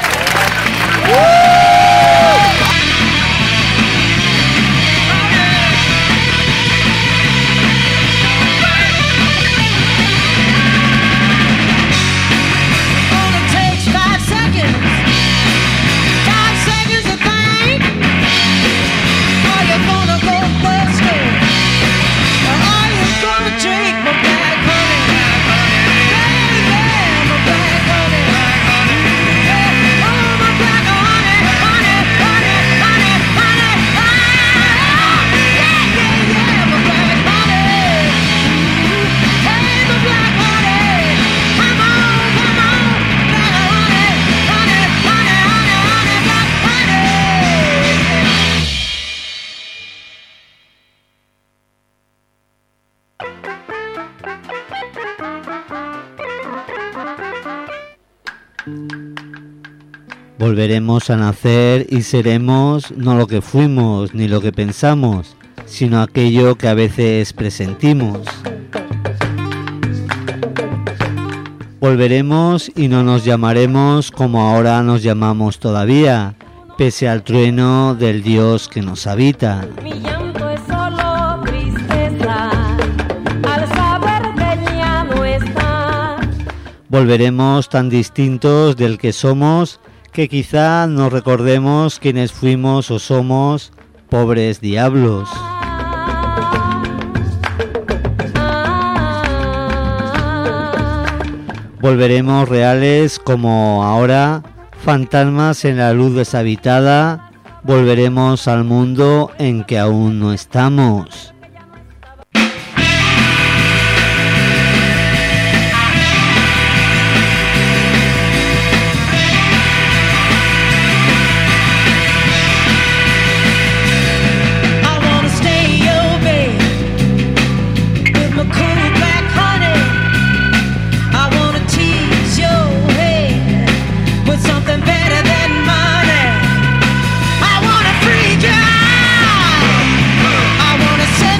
Volveremos a nacer y seremos no lo que fuimos ni lo que pensamos, sino aquello que a veces presentimos. Volveremos y no nos llamaremos como ahora nos llamamos todavía, pese al trueno del Dios que nos habita. Mi llanto es solo tristeza, al saber que ya no está. Volveremos tan distintos del que somos que quizá no recordemos quiénes fuimos o somos, pobres diablos. Volveremos reales como ahora, fantasmas en la luz deshabitada, volveremos al mundo en que aún no estamos. I wanna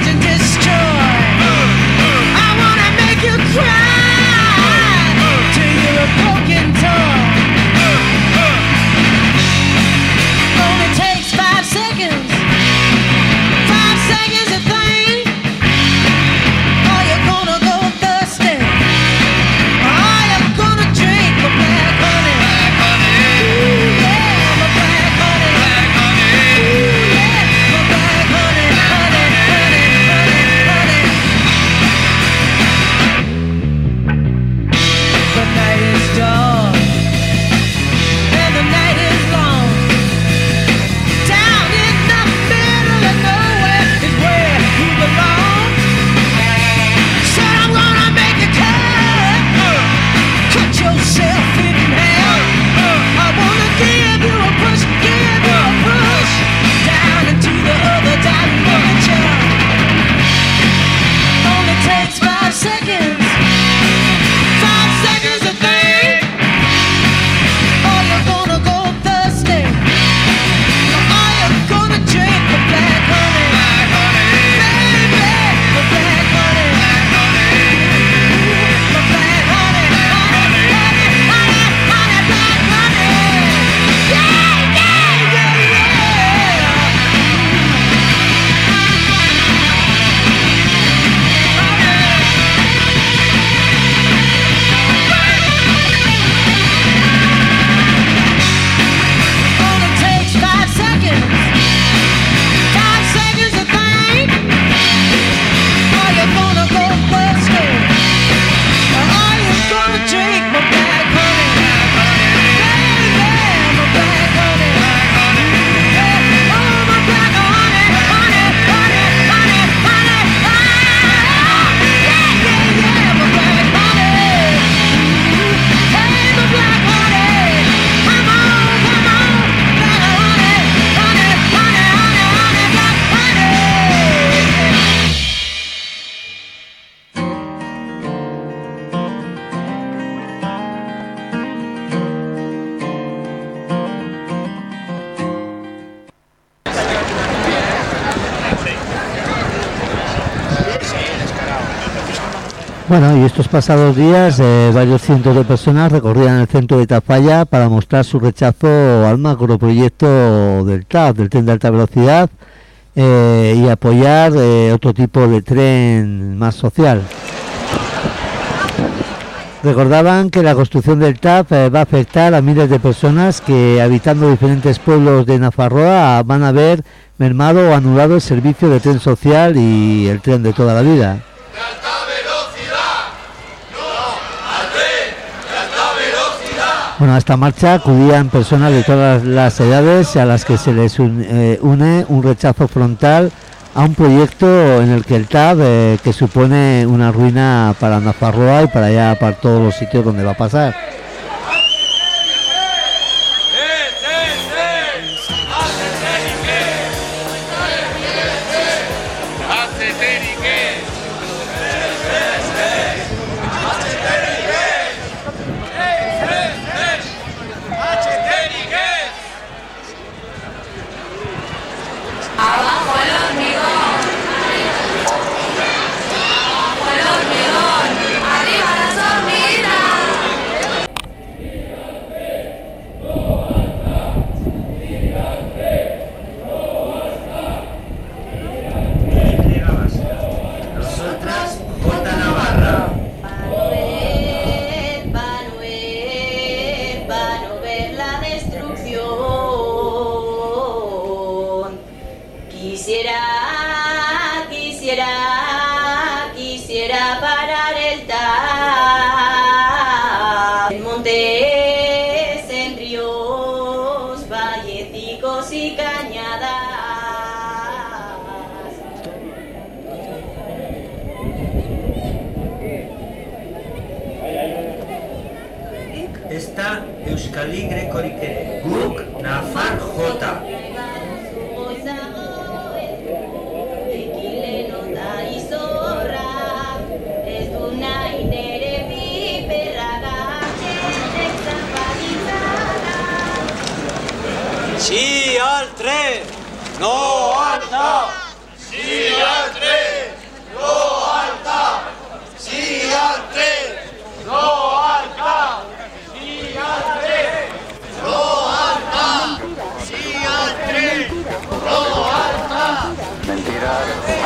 Bueno, y estos pasados días varios cientos de personas recorrían el centro de Tafalla para mostrar su rechazo al macroproyecto del TAV, del tren de alta velocidad, y apoyar otro tipo de tren más social. Recordaban que la construcción del TAV va a afectar a miles de personas que, habitando diferentes pueblos de Nafarroa, van a ver mermado o anulado el servicio de tren social y el tren de toda la vida. Bueno, a esta marcha acudían personas de todas las edades a las que se les une un rechazo frontal a un proyecto en el que el TAV, que supone una ruina para Nafarroa y para todos los sitios donde va a pasar. Quisiera parar el TAV en montes, en ríos, vallecicos y cañadas. Esta Euskal Grekorik ere, guk Nafar Jota. Sí al tren, no al TAV. Sí al tren, no al TAV. Sí al tren, no al TAV. Sí al tren, no al TAV. Sí al tren, no al TAV. Mentiras,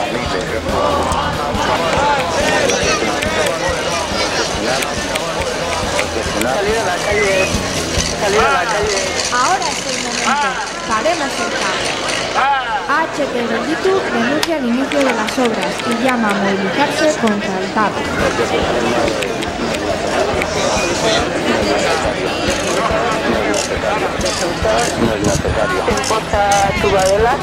Salir a la calle. Salir a la calle. Ahora es el momento. Paremos el TAV. HT Gelditu denuncia el inicio de las obras y llama a movilizarse contra el TAV. ¿Importa Tubadela?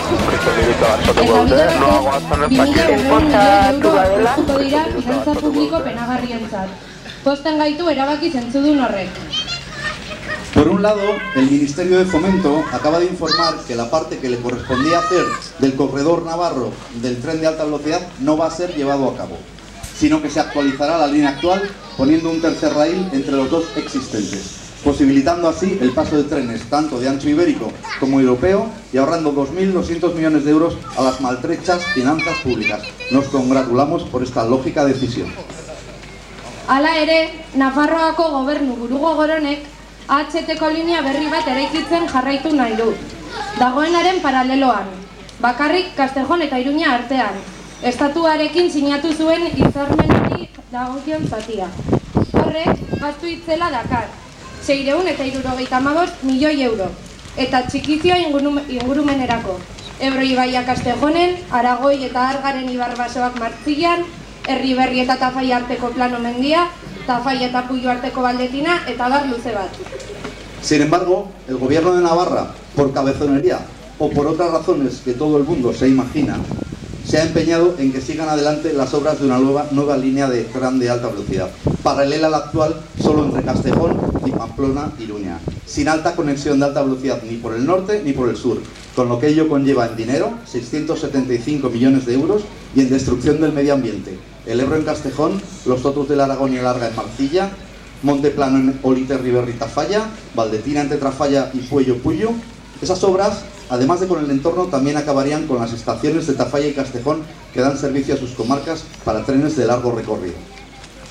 Dira finantza publiko penagarrientzat. Posten gaitu erabaki zentzudun horrek. Por un lado, el Ministerio de Fomento acaba de informar que la parte que le correspondía hacer del corredor navarro del tren de alta velocidad no va a ser llevado a cabo, sino que se actualizará la línea actual poniendo un tercer raíl entre los dos existentes, posibilitando así el paso de trenes tanto de ancho ibérico como europeo y ahorrando 2.200 millones de euros a las maltrechas finanzas públicas. Nos congratulamos por esta lógica decisión. Hala ere, Nafarroako gobernu burugogoronek HT-ko linea berri bat eraikitzen jarraitu nahi du. Dagoenaren paraleloan, bakarrik Castejon eta Iruña artean, estatuarekin sinatu zuen hitzarmenari dagokion zatia. Horrek, gastu itzela dakar, 675 milioi euro, eta txikizioa ingurumenerako. Ebro ibaia Castejonen, Aragoi eta Argaren ibarbasoak Martzilan, Herriberri eta Tafalla arteko plano mendia, Tafalla eta Puyo arteko baldetina eta bar luze bat. Sin embargo, el gobierno de Navarra, por cabezonería o por otras razones que todo el mundo se imagina, se ha empeñado en que sigan adelante las obras de una nueva línea de tren de alta velocidad, paralela a la actual solo entre Castejón y Pamplona-Iruña, sin alta conexión de alta velocidad ni por el norte ni por el sur, con lo que ello conlleva en dinero 675 millones de euros y en destrucción del medio ambiente. El Ebro en Castejón, los Totos del Aragón y el Arga en Marcilla, Monteplano en Olite, Riberri, Tafalla, Valdetina entre Trafalla y Puyo. Esas obras, además de con el entorno, también acabarían con las estaciones de Tafalla y Castejón que dan servicio a sus comarcas para trenes de largo recorrido.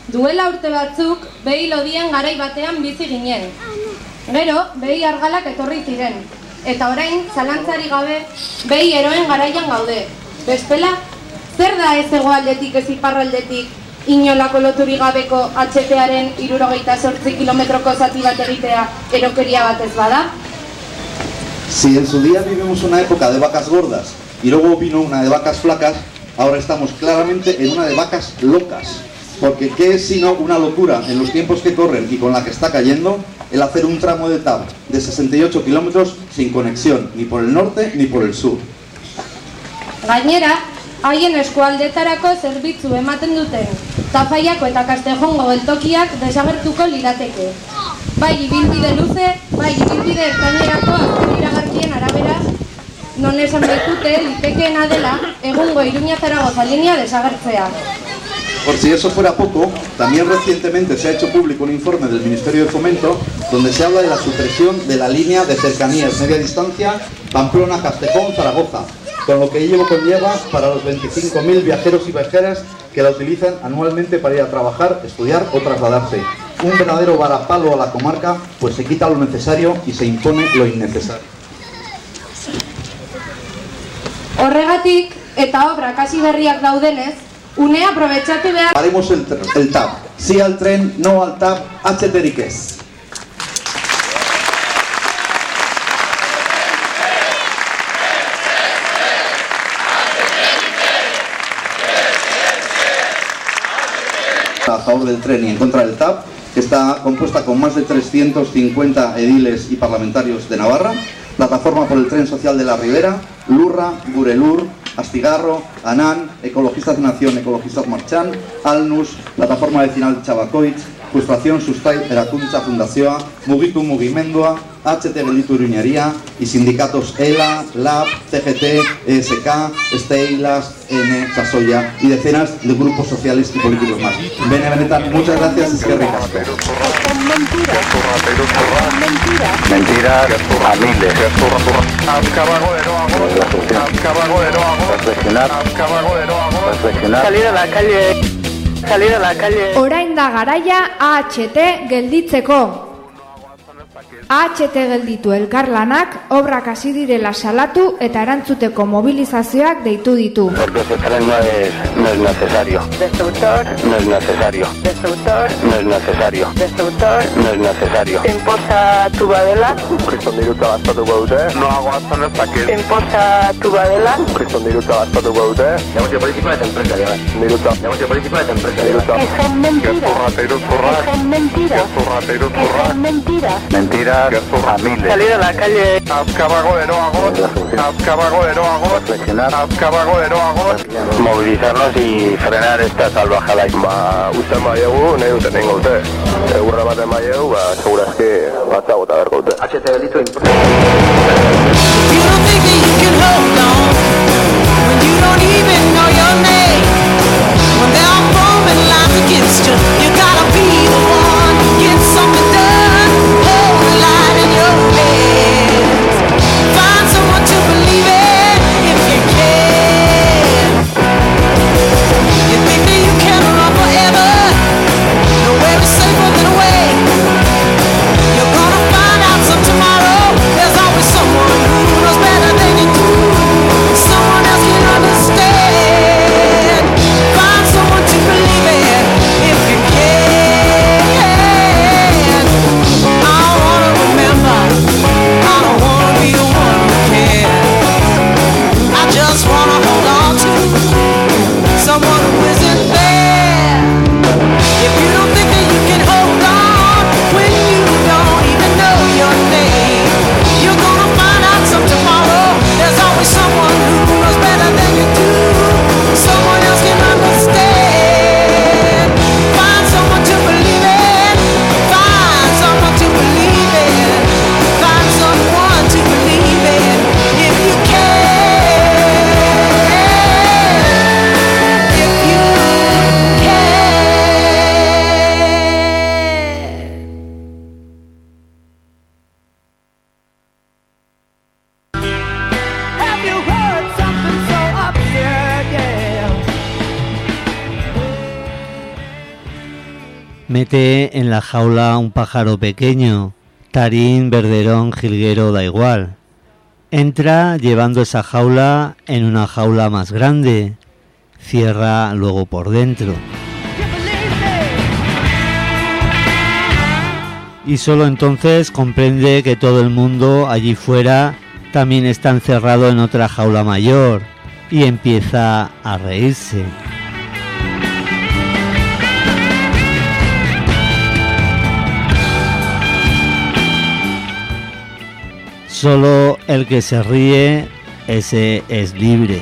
Duela urte batzuk, behi lodien garai batean bizi ginen. Gero, behi argalak etorri ziren. Eta orain, zalantzari gabe, behi eroen garaian gaude. Bestela, zer da ez hegoaldetik ez iparraldetik inolako loturik gabeko HT-aren 78 kilometroko zati bat egitea erokeria batez bada? Si en su día vivimos una época de vacas gordas y luego vino una de vacas flacas, ahora estamos claramente en una de vacas locas. Porque ¿qué es sino una locura en los tiempos que corren y con la que está cayendo el hacer un tramo de TAV de 68 kilómetros sin conexión ni por el norte ni por el sur? Gainera, haien eskualdetarako zerbitzu ematen duten Tafaiako eta Kastejongo geltokiak desagertuko lirateke. Bai ibilbide luze, bai ibilbide ertainerako azken iragarkien arabera, non esan baitute litekeena dela egungo Iruña-Zaragoza linea desagertzea. Por si eso fuera poco, también recientemente se ha hecho público un informe del Ministerio de Fomento donde se habla de la supresión de la línea de cercanías media distancia Pamplona-Castejón-Zaragoza, con lo que ello conlleva para los 25.000 viajeros y viajeras que la utilizan anualmente para ir a trabajar, estudiar o trasladarse. Un verdadero varapalo a la comarca, pues se quita lo necesario y se impone lo innecesario. Horregatik, eta obra kasi berriak daudenez, unea aprobetxatu behar... Haremos el TAV. Sí al tren, no al TAV, HT-rik ez. A favor del tren y en contra del TAV, que está compuesta con más de 350 ediles y parlamentarios de Navarra, Plataforma por el Tren Social de la Ribera, Lurra, Gurelur, Astigarro, Anan, Ecologistas de Nación, Ecologistas Marchán, Alnus, Plataforma Vecinal Txabakoitz, Frustración Sustai Erakuntza Fundazioa, Mugitu Mugimendua, HT Gelditu Iruñería y sindicatos ELA, LAB, CGT, ESK, Esteilas, N, Sasoya y decenas de grupos sociales y políticos más. Bene Benetan, muchas gracias, eskerrik asko. Mentiras a miles. Reflexionar. Salir a la calle. Salir a la calle. Orain da garaia AHT gelditzeko. AHT gelditu elkarlanak obrak hasi direla salatu eta erantzuteko mobilizazioak deitu ditu. Porque ese tren no es necesario. Destructor. No es necesario. Destructor. No es necesario. Destructor. No es necesario. Enposa tubadela. Kriston diruta gastatuko dute. No aguantan ez dakit. Enposa tubadela. Kriston diruta gastatuko dute. Negozio politikoa eta empresariala. Diruta. Negozio politikoa eta empresariala. Que son mentiras. Que son mentiras. Que son mentiras. Mentiras. Salir a la calle. Azkabago eroago. Reflexionar. Azkabago eroago. Movilizarnos y frenar esta salvajada. Usten maiegu, nahi duten nengo dute. Egurra baten maiegu, segurazki batza bota berko dute. HT gelditu importante. You don't think that you can hold on when you don't even know your name. When there are forming lines against you, you gotta be the one. Get something done. Hold the line in your hands. Find someone to believe in if you can. You think that you can run forever. Nowhere is safer than away. You're gonna find out some tomorrow. There's always Mete en la jaula un pájaro pequeño, tarín, verderón, jilguero, da igual. Entra llevando esa jaula en una jaula más grande. Cierra luego por dentro. Y solo entonces comprende que todo el mundo allí fuera también está encerrado en otra jaula mayor y empieza a reírse. Solo el que se ríe, ese es libre.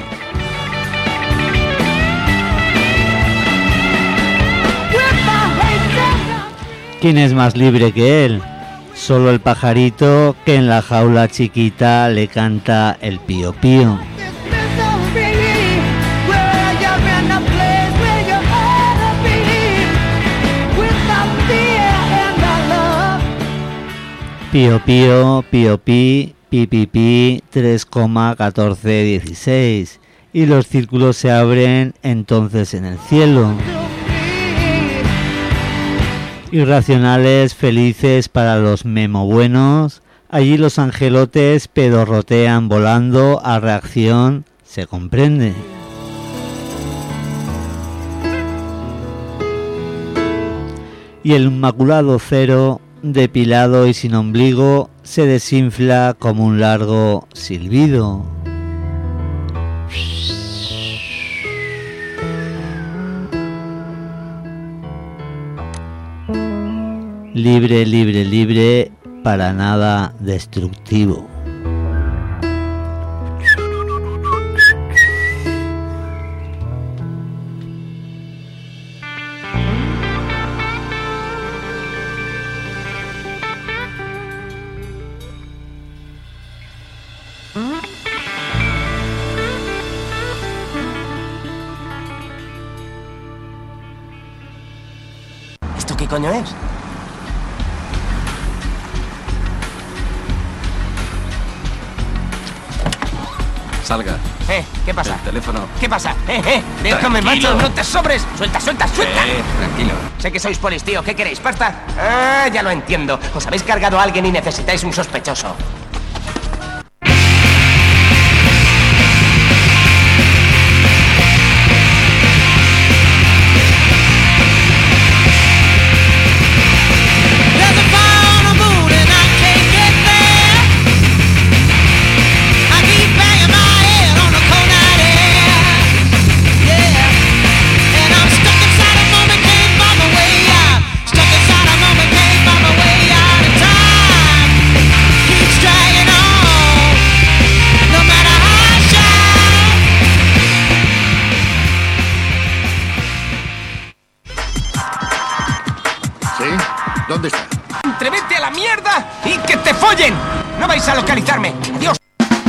¿Quién es más libre que él? Solo el pajarito que en la jaula chiquita le canta el pío pío. Pío pío, pío pi, pi pi pi, 3,1416. Y los círculos se abren entonces en el cielo. Irracionales, felices para los memobuenos. Allí los angelotes pedorrotean volando a reacción, se comprende. Y el inmaculado cero, depilado y sin ombligo, se desinfla como un largo silbido. Libre, libre, libre, para nada destructivo. ¿Esto qué coño es? Salga. ¿Qué pasa? El teléfono. ¿Qué pasa? Déjame, Tranquilo. macho, no te sobres. Suelta, suelta, suelta. Tranquilo. Sé que sois polis, tío. ¿Qué queréis, pasta? Ah, ya lo entiendo. Os habéis cargado a alguien y necesitáis un sospechoso. ¿Dónde está? ¡Entrevete a la mierda y que te follen! ¡No vais a localizarme! ¡Adiós!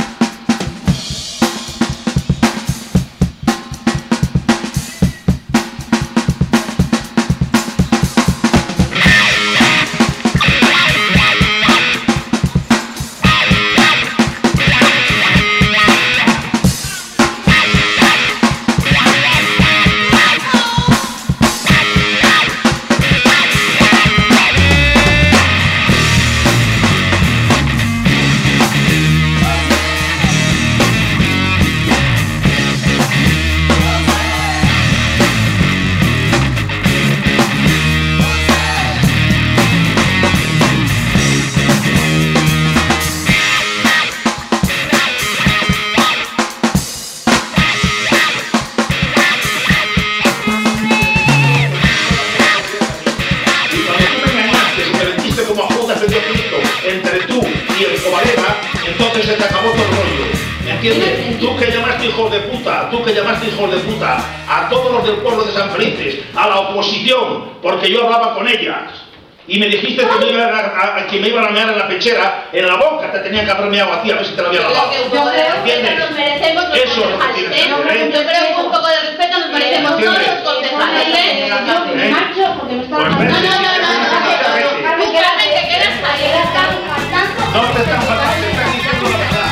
Entre tú y el Covaleva, entonces se te acabó todo el rollo. ¿Me entiendes? Tú que llamaste hijos de puta, a todos los del pueblo de San Felices, a la oposición, porque yo hablaba con ellas. Y me dijiste que me iban a mear en la pechera, en la boca te tenían que haber meado a ti, a ver si te la había lavado. Yo creo que nos merecemos los Eso es lo que tienes que hacer, ¿eh? Yo creo que un poco de respeto nos merecemos todos los concejales. Macho, porque me estás Pues faltando. vete, No, Tú realmente quedas ahí. No te están faltando, te están diciendo la verdad.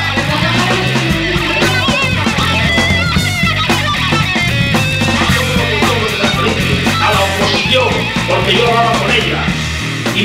A la oposición, porque yo hablaba con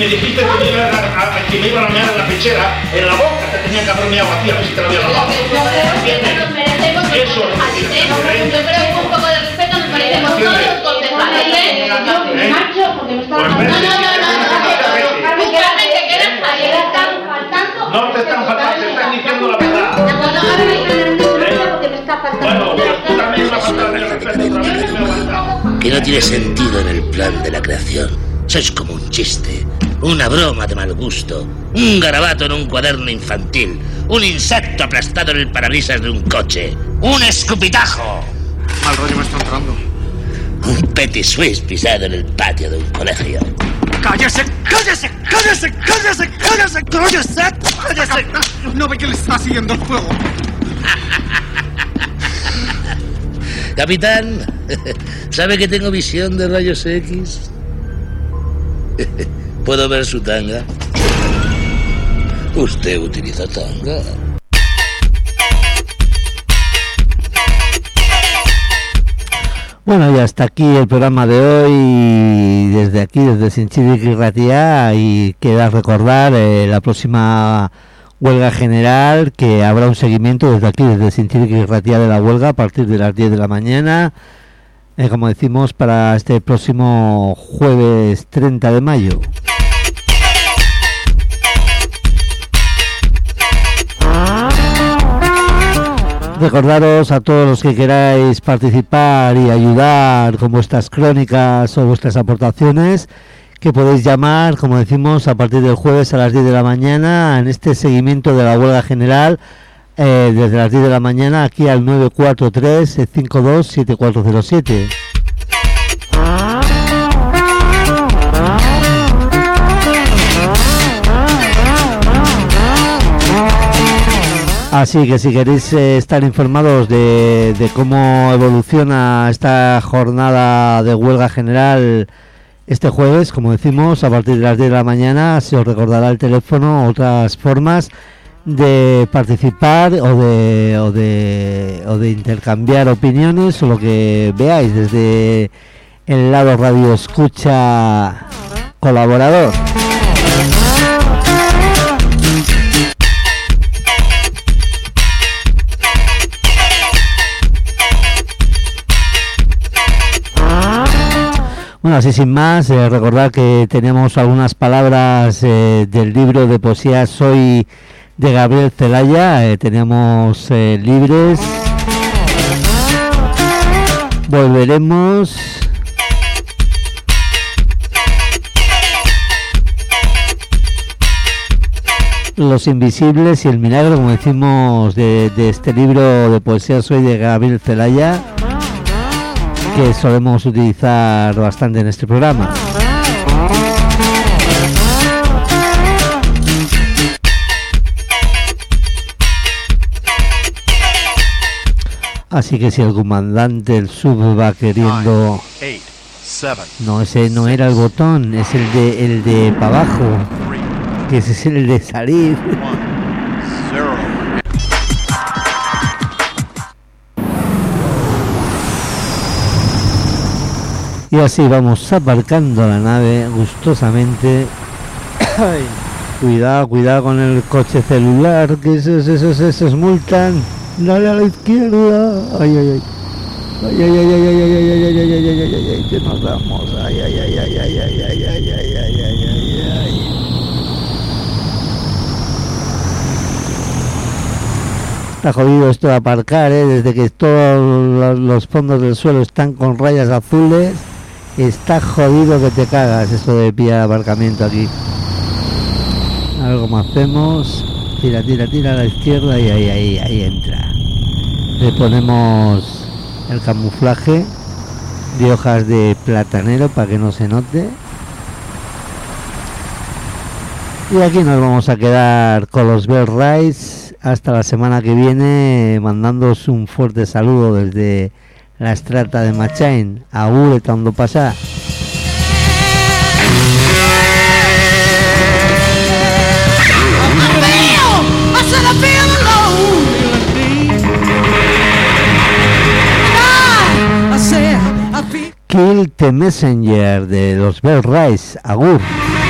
me dijiste que me iban a mear en la pechera, en la boca te tenían que haber meado a ti, a ver si te lo había lavado. Yo creo que nos merecemos, eso es así que yo creo que un poco de respeto nos merecemos todos los concejales. Yo me marcho porque me están faltando. No, Carmen, te quedas ahí, te están faltando. No te están faltando, te están diciendo la verdad. Ahora me están diciendo porque me está faltando. Bueno, pues tú también vas a faltar el respeto otra vez y me aguanta. Que no tiene sentido en el plan de la creación. Sois como un chiste, una broma de mal gusto, un garabato en un cuaderno infantil, un insecto aplastado en el parabrisas de un coche, un escupitajo. Mal rollo me está entrando. Un petit suisse pisado en el patio de un colegio. ¡Cállese! ¡Cállese! ¡Cállese! ¡Cállese! ¡Cállese! ¡Cállese! ¡Cállese! No ve que le está siguiendo el fuego. Capitán, ¿sabe que tengo visión de rayos X? ¿Puedo ver su tanga? ¿Usted utiliza tanga? Bueno, y hasta aquí el programa de hoy, desde aquí, desde Sinchíric y Ratia, y queda recordar la próxima huelga general, que habrá un seguimiento desde aquí, desde Sinchíric y Ratia de la huelga, a partir de las 10 de la mañana, como decimos, para este próximo jueves 30 de mayo. Recordaros a todos los que queráis participar y ayudar con vuestras crónicas o vuestras aportaciones, que podéis llamar, como decimos, a partir del jueves a las 10 de la mañana en este seguimiento de la huelga general, desde las 10 de la mañana aquí al 943-527407. Así que si queréis estar informados de cómo evoluciona esta jornada de huelga general este jueves, como decimos, a partir de las 10 de la mañana, se os recordará el teléfono, otras formas de participar o de intercambiar opiniones o lo que veáis desde el lado radio escucha colaborador. Bueno, así sin más, recordar que tenemos algunas palabras del libro de poesía Soy de Gabriel Celaya, tenemos libres. Volveremos. Los invisibles y el milagro, como decimos, de este libro de poesía Soy de Gabriel Celaya, que solemos utilizar bastante en este programa. Así que si el comandante del sub va queriendo... 9, 8, 7, no, ese no era el botón, es el de para abajo, que ese es el de salir. 1, 0. Y así vamos aparcando la nave gustosamente. Ay, cuidado con el coche celular, que esos multan. Dale a la izquierda. Ay, que nos damos. Ay. Está jodido esto de aparcar, desde que todos los fondos del suelo están con rayas azules. Está jodido que te cagas esto de pillar aparcamiento aquí. A ver cómo hacemos. Tira a la izquierda y ahí entra. Le ponemos el camuflaje de hojas de platanero para que no se note. Y aquí nos vamos a quedar con los Bell Rides hasta la semana que viene, mandándoos un fuerte saludo desde la Estrata de Machain. Agur eta ondo pasa. Kill the Messenger de los Bell Rides. Agur.